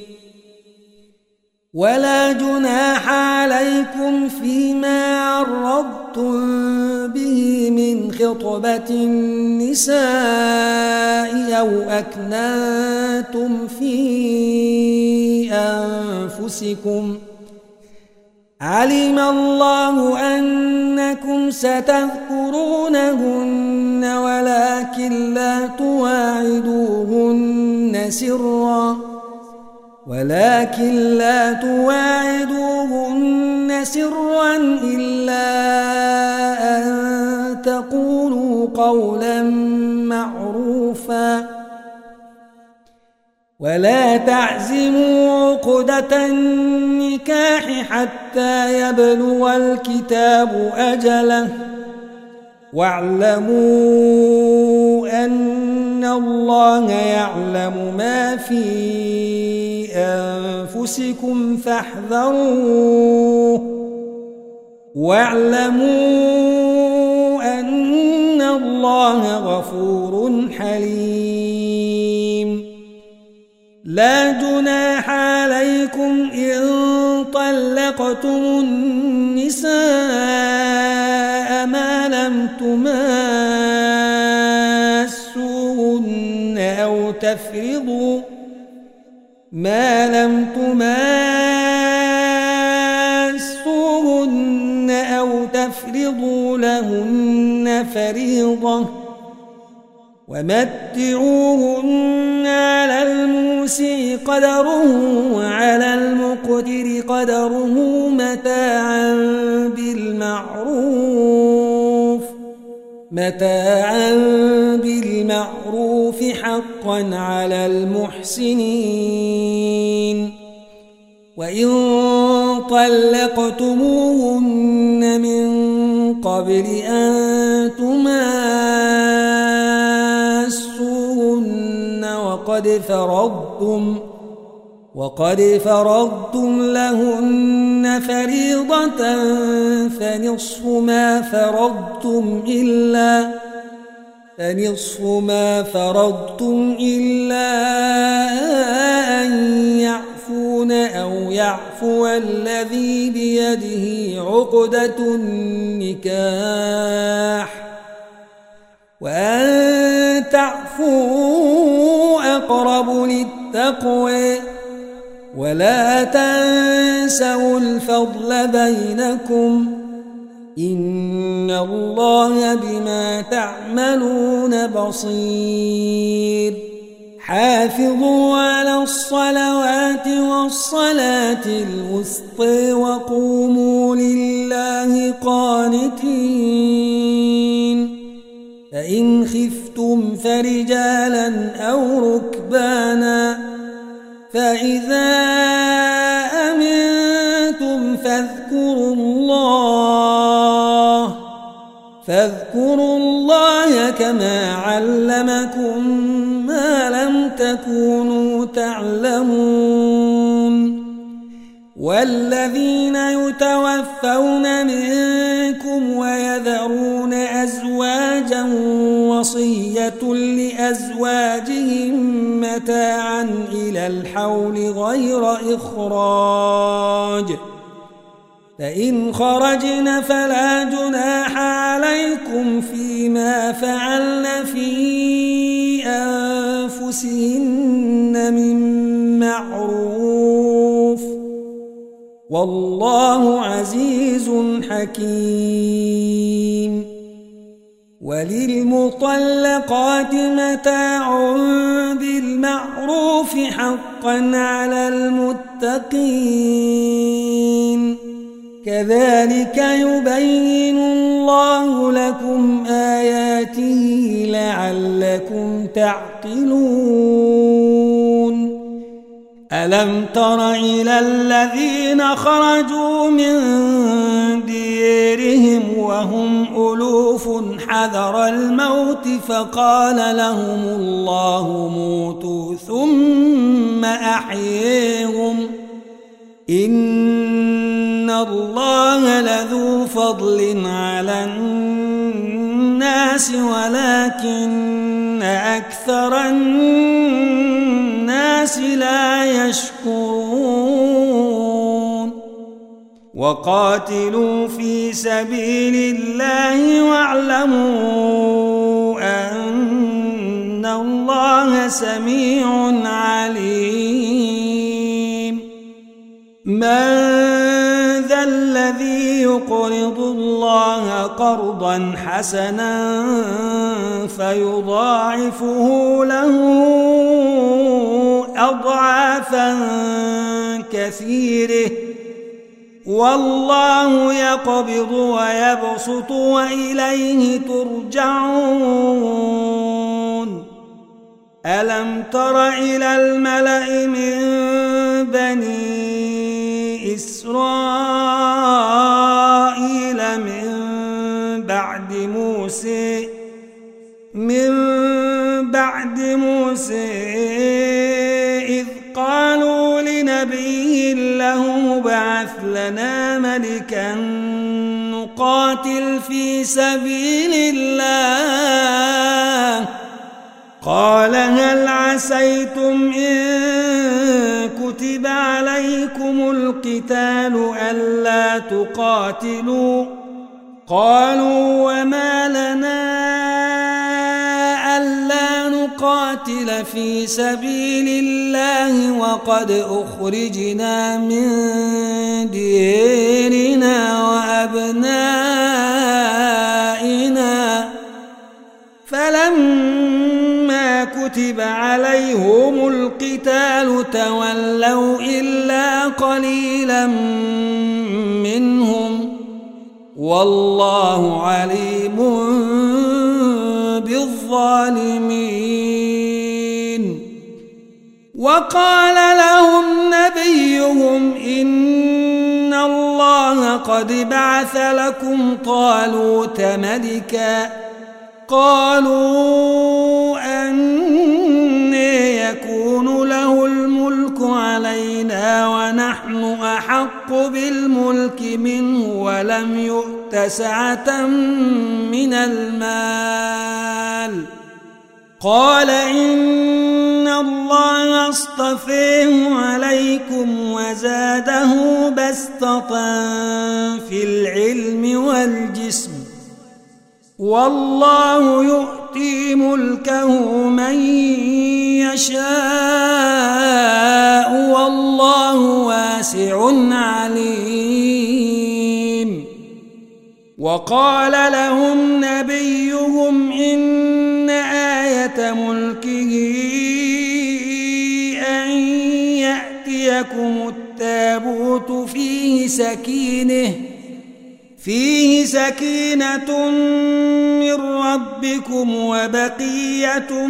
ولا جناح عليكم فيما عرضتم به من خطبة النساء أو أكننتم في أنفسكم علم الله أنكم ستذكرونهن ولكن لا تواعدوهن سرا ولكن لا تواعدوهن سرا إلا أن تقولوا قولا معروفا ولا تعزموا عقدة النكاح حتى يبلغ الكتاب أجله واعلموا أن الله يعلم ما في أنفسكم فاحذروه واعلموا أن الله غفور حليم لا جناح عليكم إن طلقتم النساء ما لم تماسوهن أو تفرضوا ما لم تماسوهن أو تفرضوا لهن فريضة ومتعوهن على الموسع قدره وعلى المقتر قدره متاعا بالمعروف متاعا بالمعروف حقا على المحسنين وإن طلقتموهن من قبل أن تماسوهن وقد فرضتم وقد فرضتم لهن فريضة فنصف ما فرضتم إلا فنصف ما فرضتم إلا أن يعفون أو يعفو الذي بيده عقدة النكاح وأن تعفوا أقرب للتقوى ولا تنسوا الفضل بينكم إن الله بما تعملون بصير حافظوا على الصلوات والصلاة الوسطى وقوموا لله قانتين فرجالا أو ركبانا فإذا أمنتم فاذكروا الله فاذكروا الله كما علمكم ما لم تكونوا تعلمون والذين يتوفون منكم ويذرون أزواجا وصية لأزواجهم متاعا إلى الحول غير إخراج فإن خرجن فلا جناح عليكم فيما فعلن في أنفسهن من معروف والله عزيز حكيم وللمطلقات متاع بالمعروف حقا على المتقين كذلك يبين الله لكم آياته لعلكم تعقلون ألم تر إلى الذين خرجوا من ديرهم وهم ألوف حذر الموت فقال لهم الله موتوا ثم أحييهم إن الله لذو فضل على الناس ولكن أكثر الناس لا يشكرون وقاتلوا في سبيل الله واعلموا أن الله سميع عليم من ذا الذي يقرض الله قرضا حسنا فيضاعفه له أضعافا كثيرة والله يقبض ويبسط وإليه ترجعون ألم تر إلى الملأ من بني إسرائيل من بعد موسى من بعد موسى إذ قالوا لنبي له ابعث لنا ملكا نقاتل في سبيل الله قال هل عسيتم إن كتب عليكم القتال ألا تقاتلوا قالوا وما لنا ألا نقاتل في سبيل الله وقد أخرجنا من ديرنا وأبنائنا فلما كتب عليهم القتال تولوا إلا قليلا منهم والله عليم بالظالمين وقال لهم نبيهم إن الله قد بعث لكم طالوت ملكا قالوا أنى يكون له الملك علينا ونحن أحق بالملك منه ولم يؤت سعة من المال قال إن الله اصطفيه عليكم وزاده بسطة في العلم والجسم والله يؤتي ملكه من يشاء والله واسع عليم وقال لهم نبيهم إن آية ملكه أن يأتيكم التابوت فيه سكينة فيه سكينة من ربكم وبقية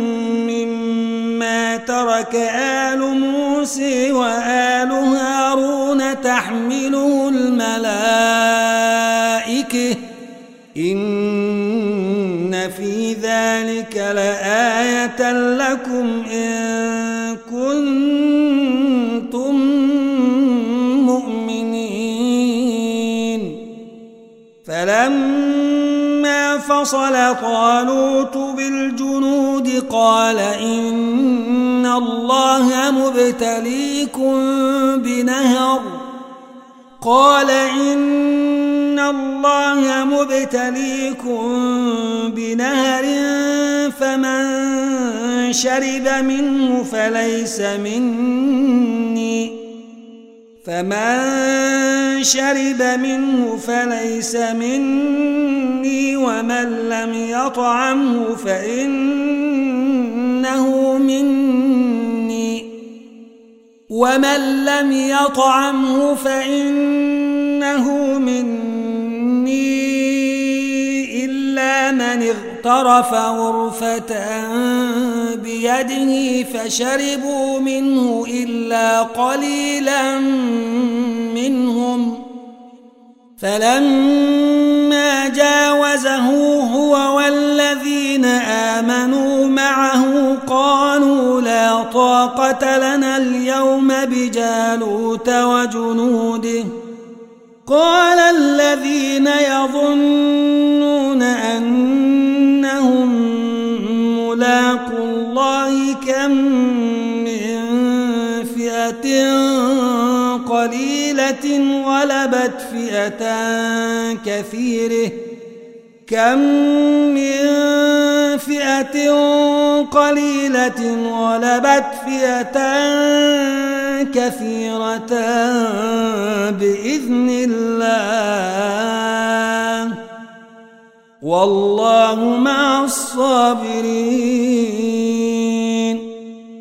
مما ترك آل موسى وآل هارون تحمله الملائكة إن في ذلك لآية لكم إن كنتم مؤمنين. فلما فصل طالوت بالجنود قال إن الله مبتليكم بنهر قال إن الله مبتليكم بنهر فمن شرب منه فليس مني فمن شرب منه فليس مني ومن لم يطعمه فإنه مني ومن لم يطعمه فإنه مني إلا من اغترف غرفة بيده فشربوا منه إلا قليلا منهم. فلما جاوزه هو والذين آمنوا معه قالوا لا طاقة لنا اليوم بجالوت وجنوده قال الذين يظنون أنهم ملاقو الله كم من فئة قليلة غلبت فئة كثيرة كم من فئة قليلة غلبت فئة كثيرة بإذن الله والله مع الصابرين.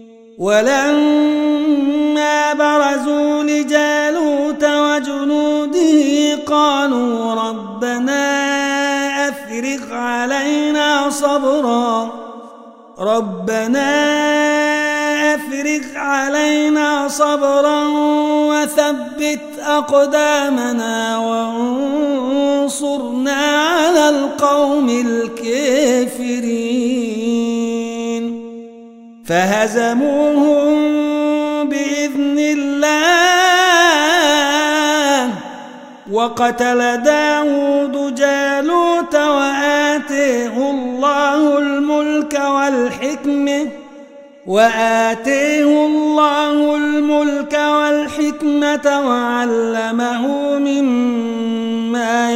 ولما برزوا لجالوت وجنوده قالوا ربنا أفرغ علينا صبرا ربنا أفرغ علينا صبرا وثبت أقدامنا وانصرنا على القوم الكافرين. فهزموهم بإذن الله وقتل داود جالوت وآتيه الله الملك والحكمة وآتيه الله الملك والحكمة وعلمه مما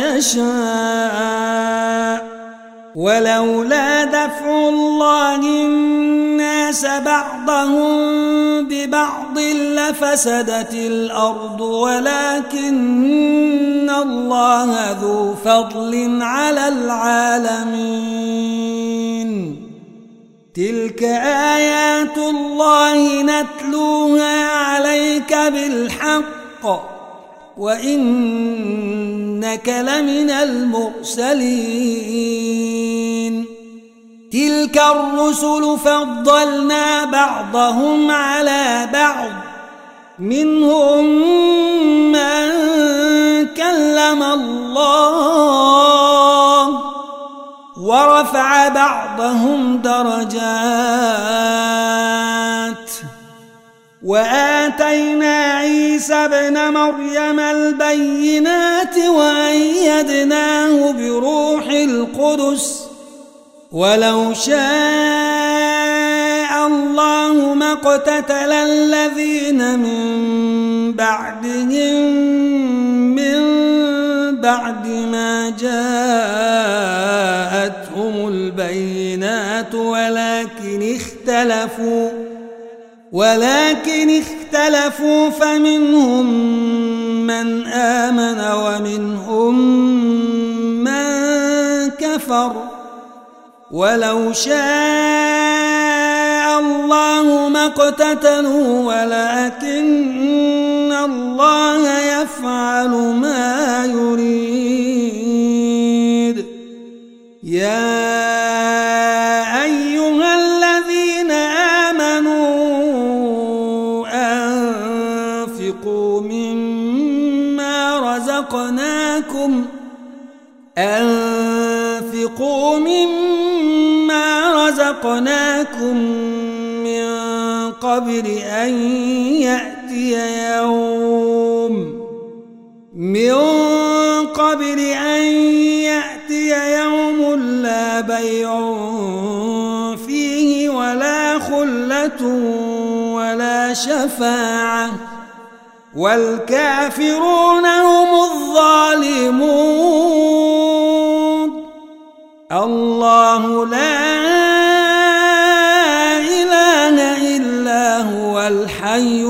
يشاء ولولا دفع الله الناس بعضهم ببعض لفسدت الأرض ولكن الله ذو فضل على العالمين. تلك آيات الله نتلوها عليك بالحق وإنك لمن المرسلين. تلك الرسل فضلنا بعضهم على بعض منهم من كلم الله ورفع بعضهم درجات وآتينا عيسى ابن مريم البينات وأيدناه بروح القدس ولو شاء الله ما اقتتل الذين من بعدهم من بعد ما جاءتهم البينات ولكن اختلفوا ولكن اختلفوا فمنهم من آمن ومنهم من كفر ولو شاء الله ما اقتتلوا ولكن الله يفعل ما يريد. يا أيها الذين آمنوا أنفقوا مما رزقناكم أنفقوا مما رزقناكم من قبل أن يأتي يوم من قبل أن يأتي يوم لا بيع فيه ولا خلة ولا شفاعة والكافرون هم الظالمون. الله لا إله إلا هو الحي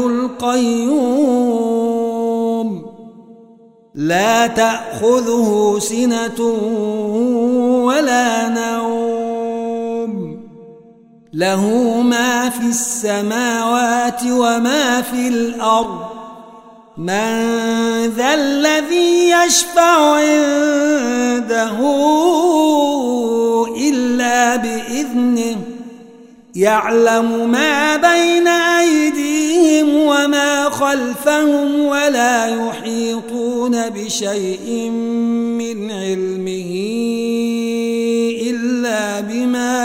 القيوم لا تأخذه سنة ولا نوم له ما في السماوات وما في الأرض من ذا الذي يشفع عنده إلا بإذنه يعلم ما بين أيديهم وما خلفهم ولا يحيطون بشيء من علمه إلا بما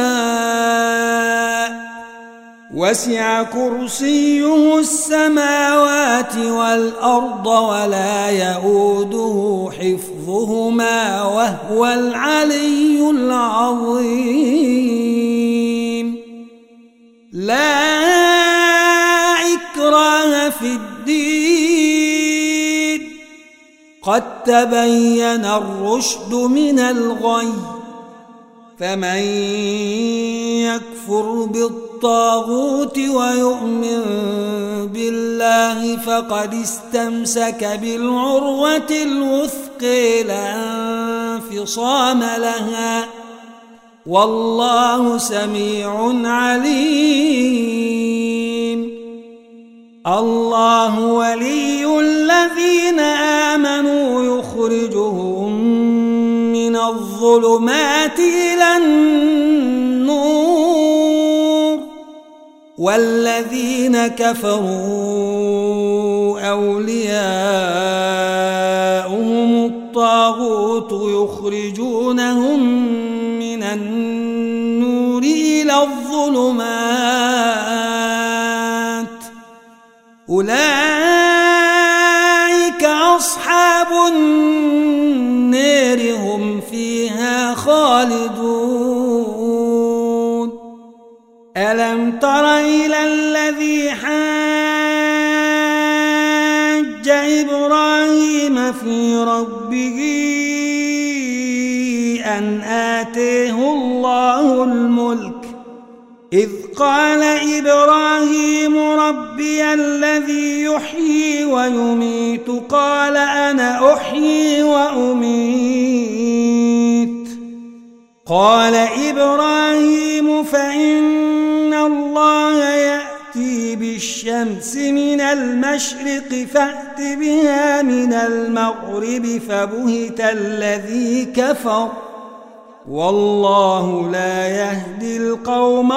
شاء وسع كرسيه السماوات والأرض ولا يؤوده حفظهما وهو العلي العظيم. لا إكراه في الدين قد تبين الرشد من الغي فمن يكفر بالطاغوت ويؤمن بالله فقد استمسك بالعروة الوثقى لا انفصام لها والله سميع عليم. الله ولي الذين آمنوا يخرجهم من الظلمات إلى النور والذين كفروا أولياؤهم الطاغوت يخرجونهم من النور إلى الظلمات أولئك أصحاب النار هم فيها خالدون. ألم تر إلى الذي حاج إبراهيم في ربه أن آتيه الله الملك إذ قال إبراهيم ربي الذي يحيي ويميت قال أنا أحيي وأميت قال إبراهيم فإن الله يأتي بالشمس من المشرق فأت بها من المغرب فبهت الذي كفر والله لا يهدي القوم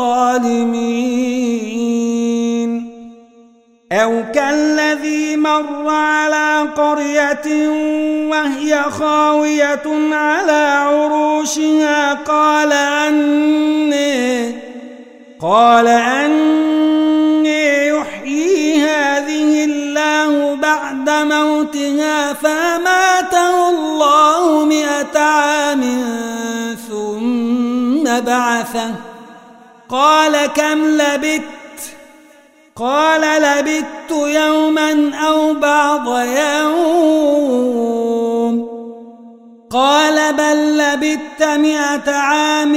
الظالمين. أو كالذي مر على قرية وهي خاوية على عروشها قال أني قال أني يحيي هذه الله بعد موتها فأماته الله مئة عام ثم بعثه قال كم لبثت قال لبثت يوما أو بعض يوم قال بل لبثت مئة عام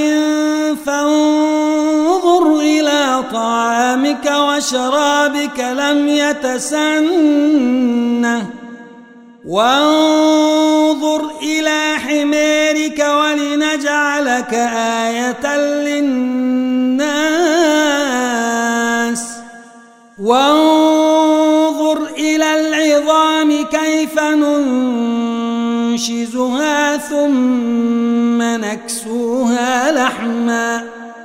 فانظر إلى طعامك وشرابك لم يتسنه وانظر إلى حمارك ولنجعلك آية للناس وانظر إلى العظام كيف ننشزها ثم نكسوها لحما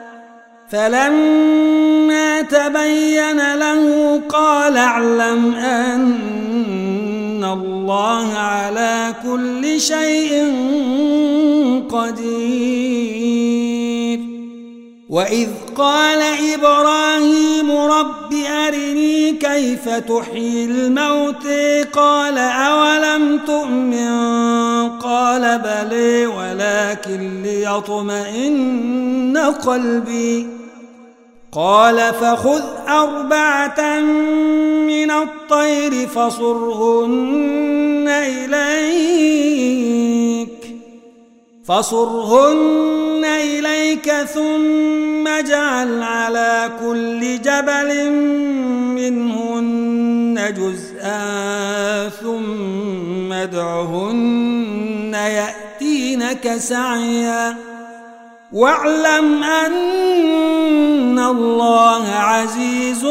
فلما تبين له قال اعلم أن الله على كل شيء قدير. وإذ قال إبراهيم رب أرني كيف تحيي الموتى قال أولم تؤمن قال بلى ولكن ليطمئن قلبي قال فخذ أربعة من الطير فصرهن إليك فصرهن إليك ثم اجعل على كل جبل منهن جزءا ثم ادعهن يأتينك سعيا واعلم أن الله عزيز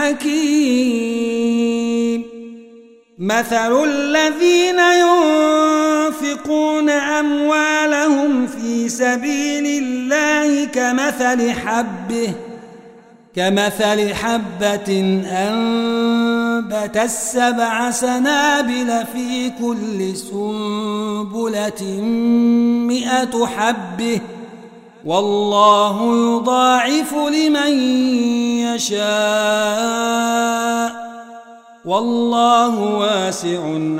حكيم. مثل الذين ينفقون أموالهم في سبيل الله كمثل حبة كمثل حبة أنبتت سبع سنابل في كل سنبلة مئة حبة والله يضاعف لمن يشاء والله واسع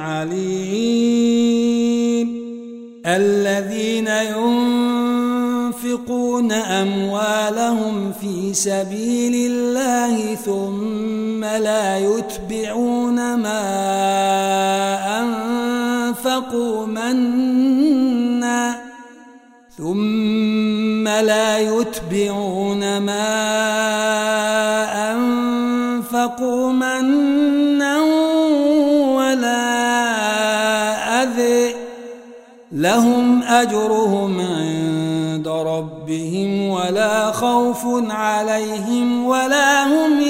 عليم. الذين ينفقون أموالهم في سبيل الله ثم لا يتبعون ما أنفقوا منا ثم لا يتبعون ما أنفقوا منا ولا أذى لهم أجرهم عند ربهم ولا خوف عليهم ولا هم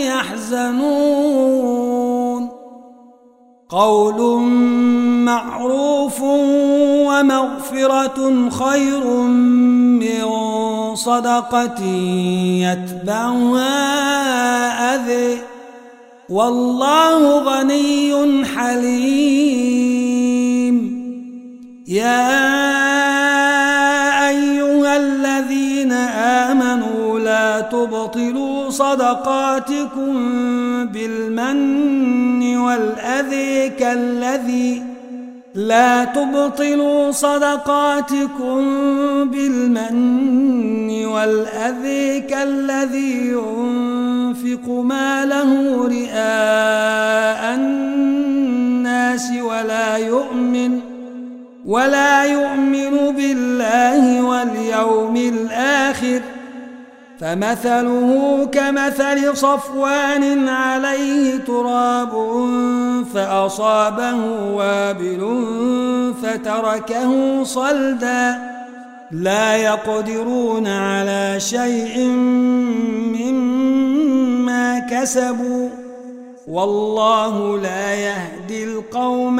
يحزنون. قول معروف ومغفرة خير من صدقة يتبعها أذى والله غني حليم. يا أيها الذين آمنوا لا تبطلوا صدقاتكم بالمن والأذى كالذي لا تبطلوا صدقاتكم بالمن والأذى كالذي ينفق ماله رئاء الناس ولا يؤمن ولا يؤمن بالله واليوم الآخر فمثله كمثل صفوان عليه تراب فأصابه وابل فتركه صلدا لا يقدرون على شيء مما كسبوا والله لا يهدي القوم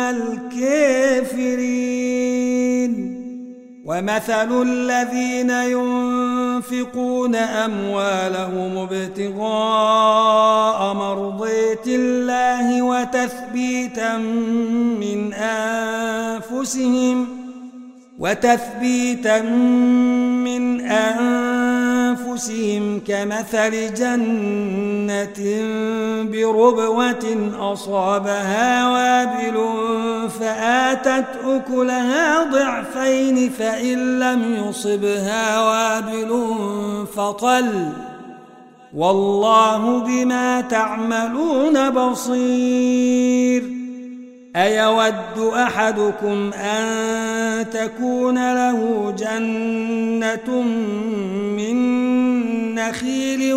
الكافرين. ومثل الذين ينفقون أموالهم ابتغاء مرضات الله وتثبيتا من أنفسهم وتثبيتا من أنفسهم كمثل جنة بربوة أصابها وابل فآتت أكلها ضعفين فإن لم يصبها وابل فطل والله بما تعملون بصير. أيود أحدكم أن تكون له جنة من نخيل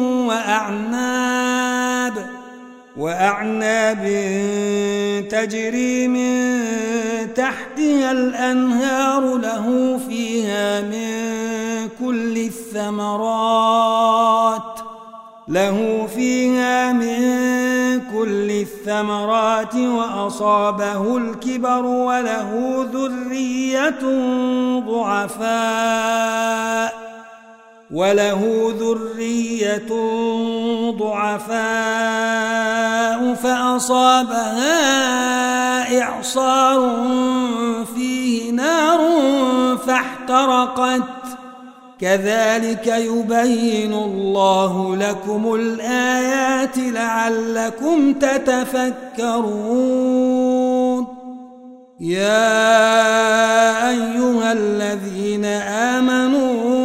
وأعناب وأعناب تجري من تحتها الأنهار له فيها من كل الثمرات له فيها من الثمرات وأصابه الكبر وله ذرية ضعفاء وله ذرية ضعفاء فأصابها إعصار فيه نار فاحترقت كذلك يبين الله لكم الآيات لعلكم تتفكرون. يا أيها الذين آمنوا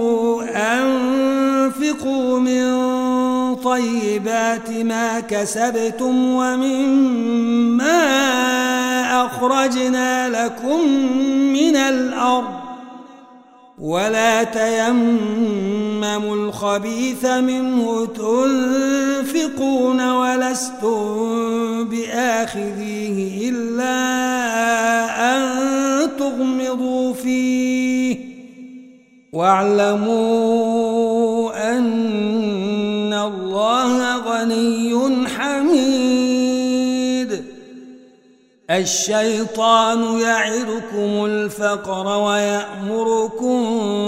أنفقوا من طيبات ما كسبتم ومما أخرجنا لكم من الأرض ولا تيمموا الخبيث منه تنفقون ولستم بآخذيه إلا أن تغمضوا فيه واعلموا أن الله غني حميد. الشيطان يعدكم الفقر ويأمركم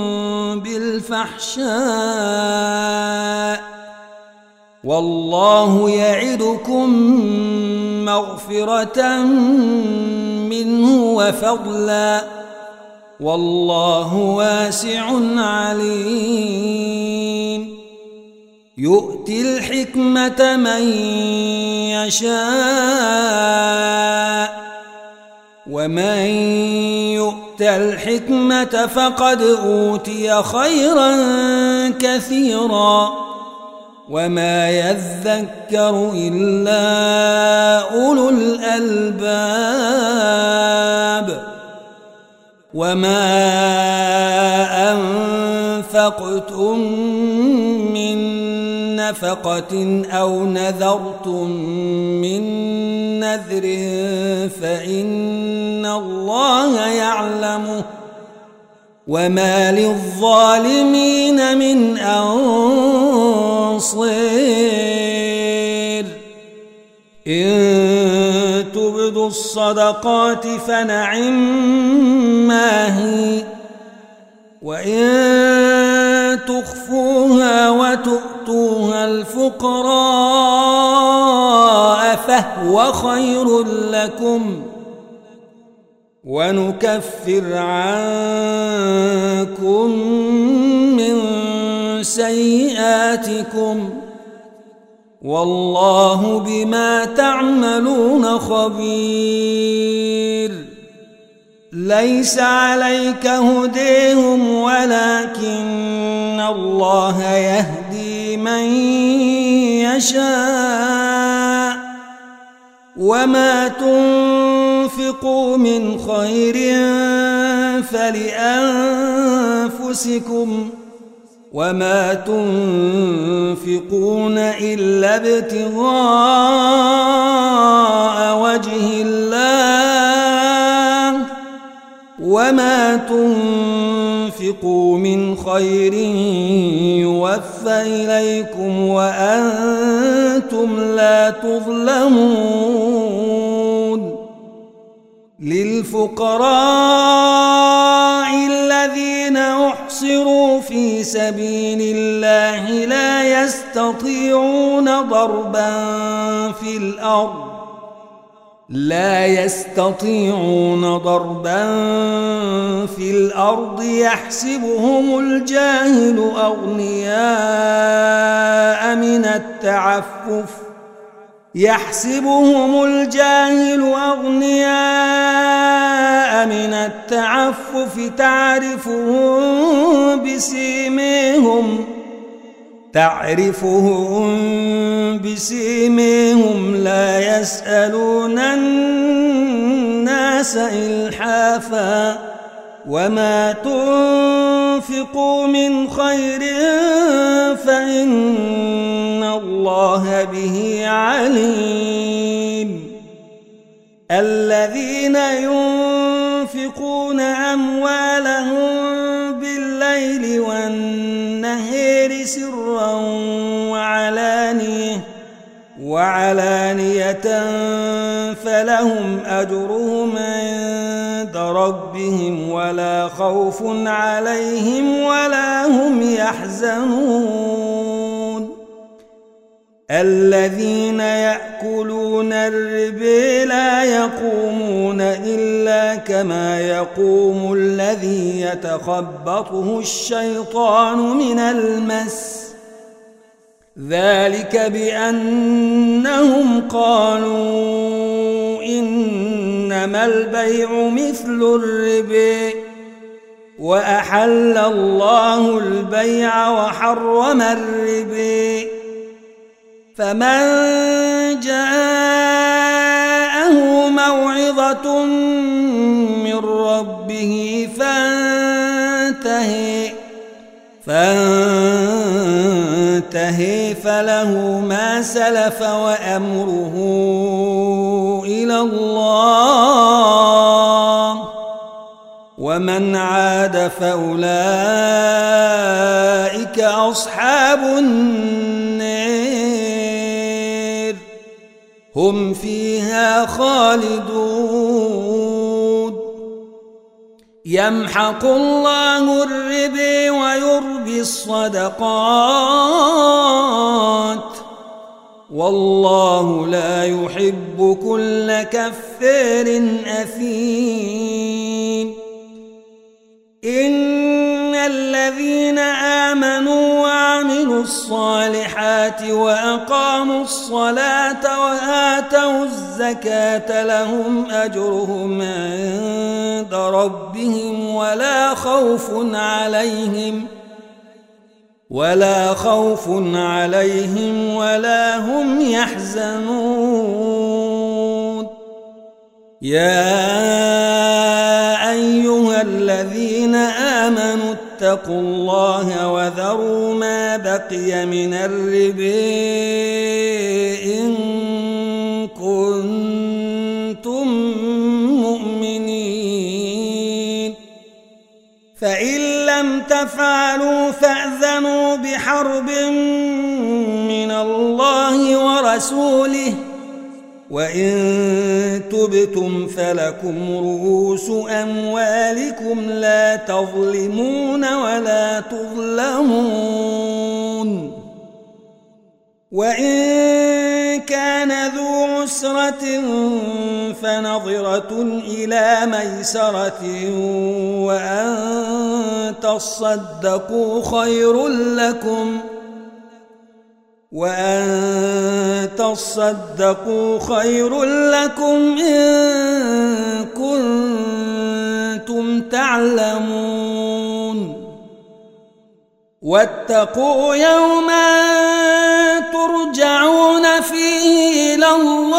بالفحشاء والله يعدكم مغفرة منه وفضلا والله واسع عليم. يؤتي الحكمة من يشاء ومن يؤت الحكمة فقد أوتي خيرا كثيرا وما يذكر إلا أولو الألباب. وما أنفقتم من نفقة أو نذرتم من نذر فإن الله يعلمه وما للظالمين من أنصير. إن تبدوا الصدقات فنعما هي وإن تخفوها وتؤتوها الفقراء فهو خير لكم ونكفر عنكم من سيئاتكم والله بما تعملون خبير. ليس عليك هديهم ولكن الله يهدي من يشاء وما تنفقوا من خير فلأنفسكم وما تنفقون إلا ابتغاء وجه الله وما تنفقوا من خير يوفى إليكم وأنتم لا تظلمون. للفقراء الذين أحصروا في سبيل الله لا يستطيعون ضربا في الأرض لا يستطيعون ضربا في الأرض يحسبهم الجاهل أغنياء من التعفف يحسبهم الجاهل أغنياء من التعفف تعرفهم بسيميهم تعرفهم بسيميهم لا يسألون الناس إلحافا وما تنفقوا من خير فإن الله به عليم. الذين ينفقون أموالهم بالليل والنهار سرا وعلانية وعلانية فلهم أجرهم عند ربهم ولا خوف عليهم ولا هم يحزنون الذين يأكلون الربا لا يقومون إلا كما يقوم الذي يتخبطه الشيطان من المس ذلك بأنهم قالوا إنما البيع مثل الربا وأحل الله البيع وحرم الربا فمن جاءه موعظة من ربه فانتهي فانتهي فله ما سلف وأمره إلى الله ومن عاد فأولئك أصحاب النار هم فيها خالدون يمحق الله الربا ويربي الصدقات والله لا يحب كل كفار أثيم إن الذين آمنوا وعملوا الصالحات وأقاموا الصلاة وآتوا الزكاة لهم أجرهم عند ربهم ولا خوف عليهم ولا خوف عليهم ولا هم يحزنون يا أيها الذين آمنوا اتقوا الله وذروا ما بقي من الربا إن كنتم مؤمنين فإن لم تفعلوا فأذنوا بحرب من الله ورسوله وإن تبتم فلكم رؤوس أموالكم لا تظلمون ولا تظلمون وإن كان ذو عسرة فنظرة إلى ميسرة وأن تصدقوا خير لكم وأن تصدقوا خير لكم إن كنتم تعلمون واتقوا يوما ترجعون فيه إلى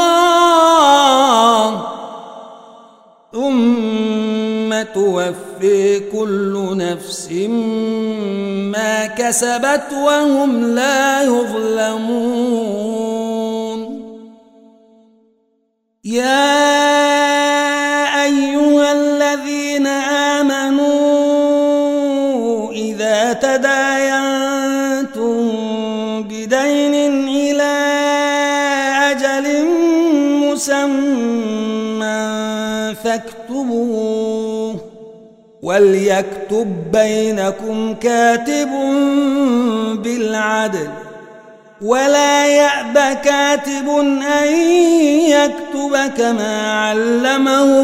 الله ثم توفي كل نفس ما كسبت وهم لا يظلمون يا أيها الذين آمنوا إذا تداينتم بدين إلى أجل مسمى فاكتبوه وليكتب بينكم كاتب بالعدل ولا يأب كاتب أن يكتب كما علمه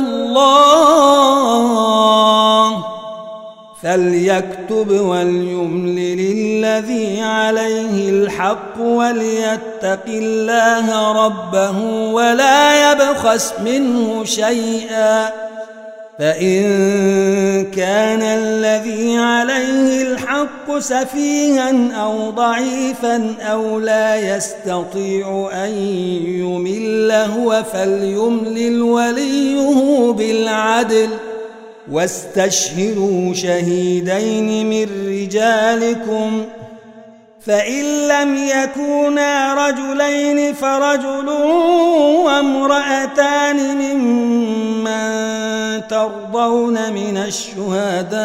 الله فليكتب وليملل الذي عليه الحق وليتق الله ربه ولا يبخس منه شيئا فإن كان الذي عليه الحق سفيها أو ضعيفا أو لا يستطيع أن يمل هو فليملل وليه بالعدل واستشهدوا شهيدين من رجالكم فإن لم يكونا رجلين فرجل وامرأتان ممن ترضون من الشهداء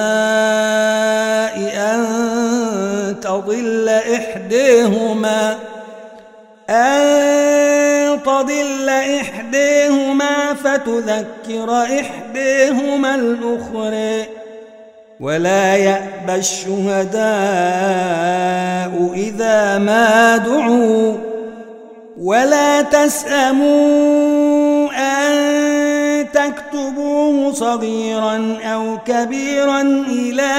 أن تضل إحداهما أن تضل إحداهما فتذكر إحداهما الأخرى ولا يأبى الشهداء إذا ما دعوا ولا تسأموا أن تكتبوه صغيرا أو كبيرا إلى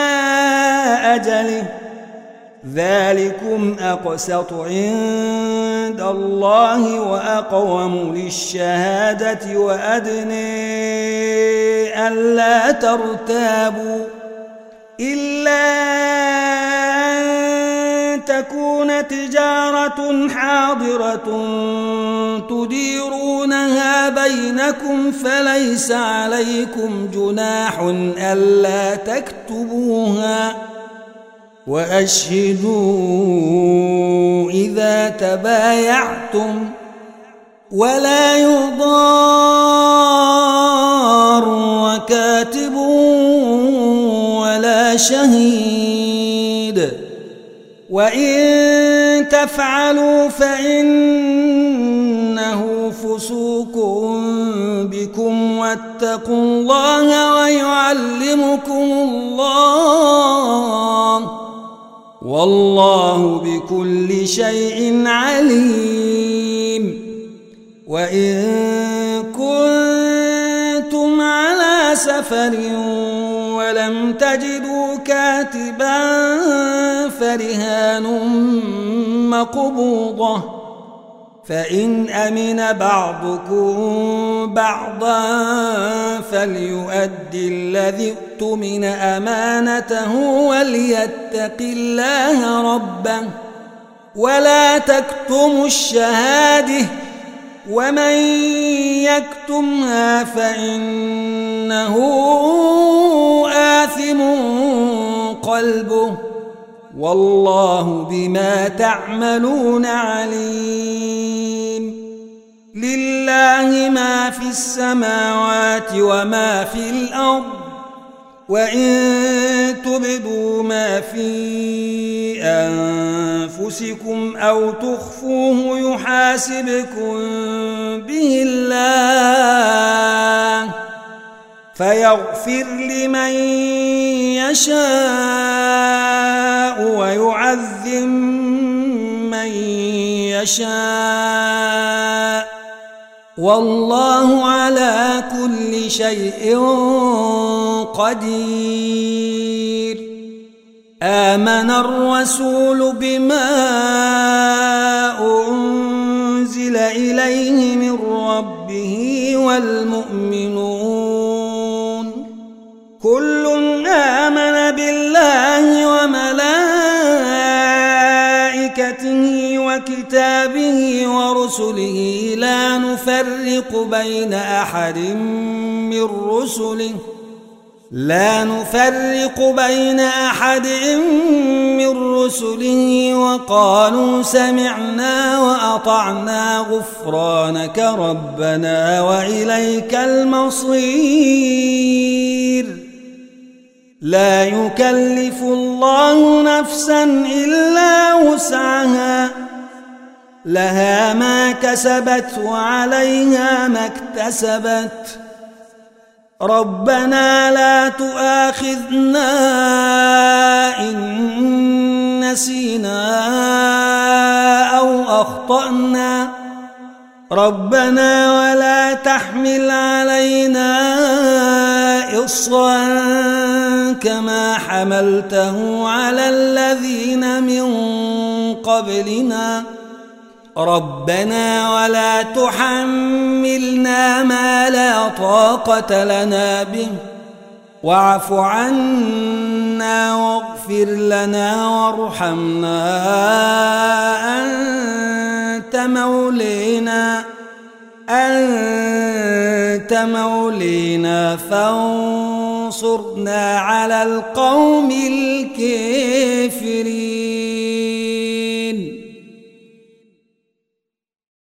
أجله ذلكم أقسط عند الله وأقوم للشهادة وأدنى ألا ترتابوا إلا أن تكون تجارة حاضرة تديرونها بينكم فليس عليكم جناح ألا تكتبوها وأشهدوا إذا تبايعتم ولا يضار كاتب ولا شهيد وإن تفعلوا فإنه فسوق بكم واتقوا الله ويعلمكم الله والله بكل شيء عليم وإن كنتم على سفر ولم تجدوا كاتبا فرهان مقبوضة فإن أمن بعضكم بعضا فليؤدي الذي اؤتمن أمانته وليتق الله ربه ولا تكتموا الشهادة ومن يكتمها فإنه آثم قلبه والله بما تعملون عليم لله ما في السماوات وما في الأرض وإن تبدوا ما في أنفسكم أو تخفوه يحاسبكم به الله فيغفر لمن يشاء ويعذب من يشاء والله على كل شيء قدير آمن الرسول بما أنزل إليه من ربه والمؤمنون كل آمن بالله وملائكته وكتابه ورسله لا نفرق بين أحد من رسله لا نفرق بين أحد من رسله وقالوا سمعنا وأطعنا غفرانك ربنا وإليك المصير لا يكلف الله نفسا إلا وسعها لها ما كسبت وعليها ما اكتسبت ربنا لا تؤاخذنا إن نسينا أو أخطأنا ربنا ولا تحمل علينا إصرا كما حملته على الذين من قبلنا ربنا ولا تحملنا ما لا طاقة لنا به واعف عنا واغفر لنا وارحمنا أنت مولينا أنت مولينا فانصرنا على القوم الكافرين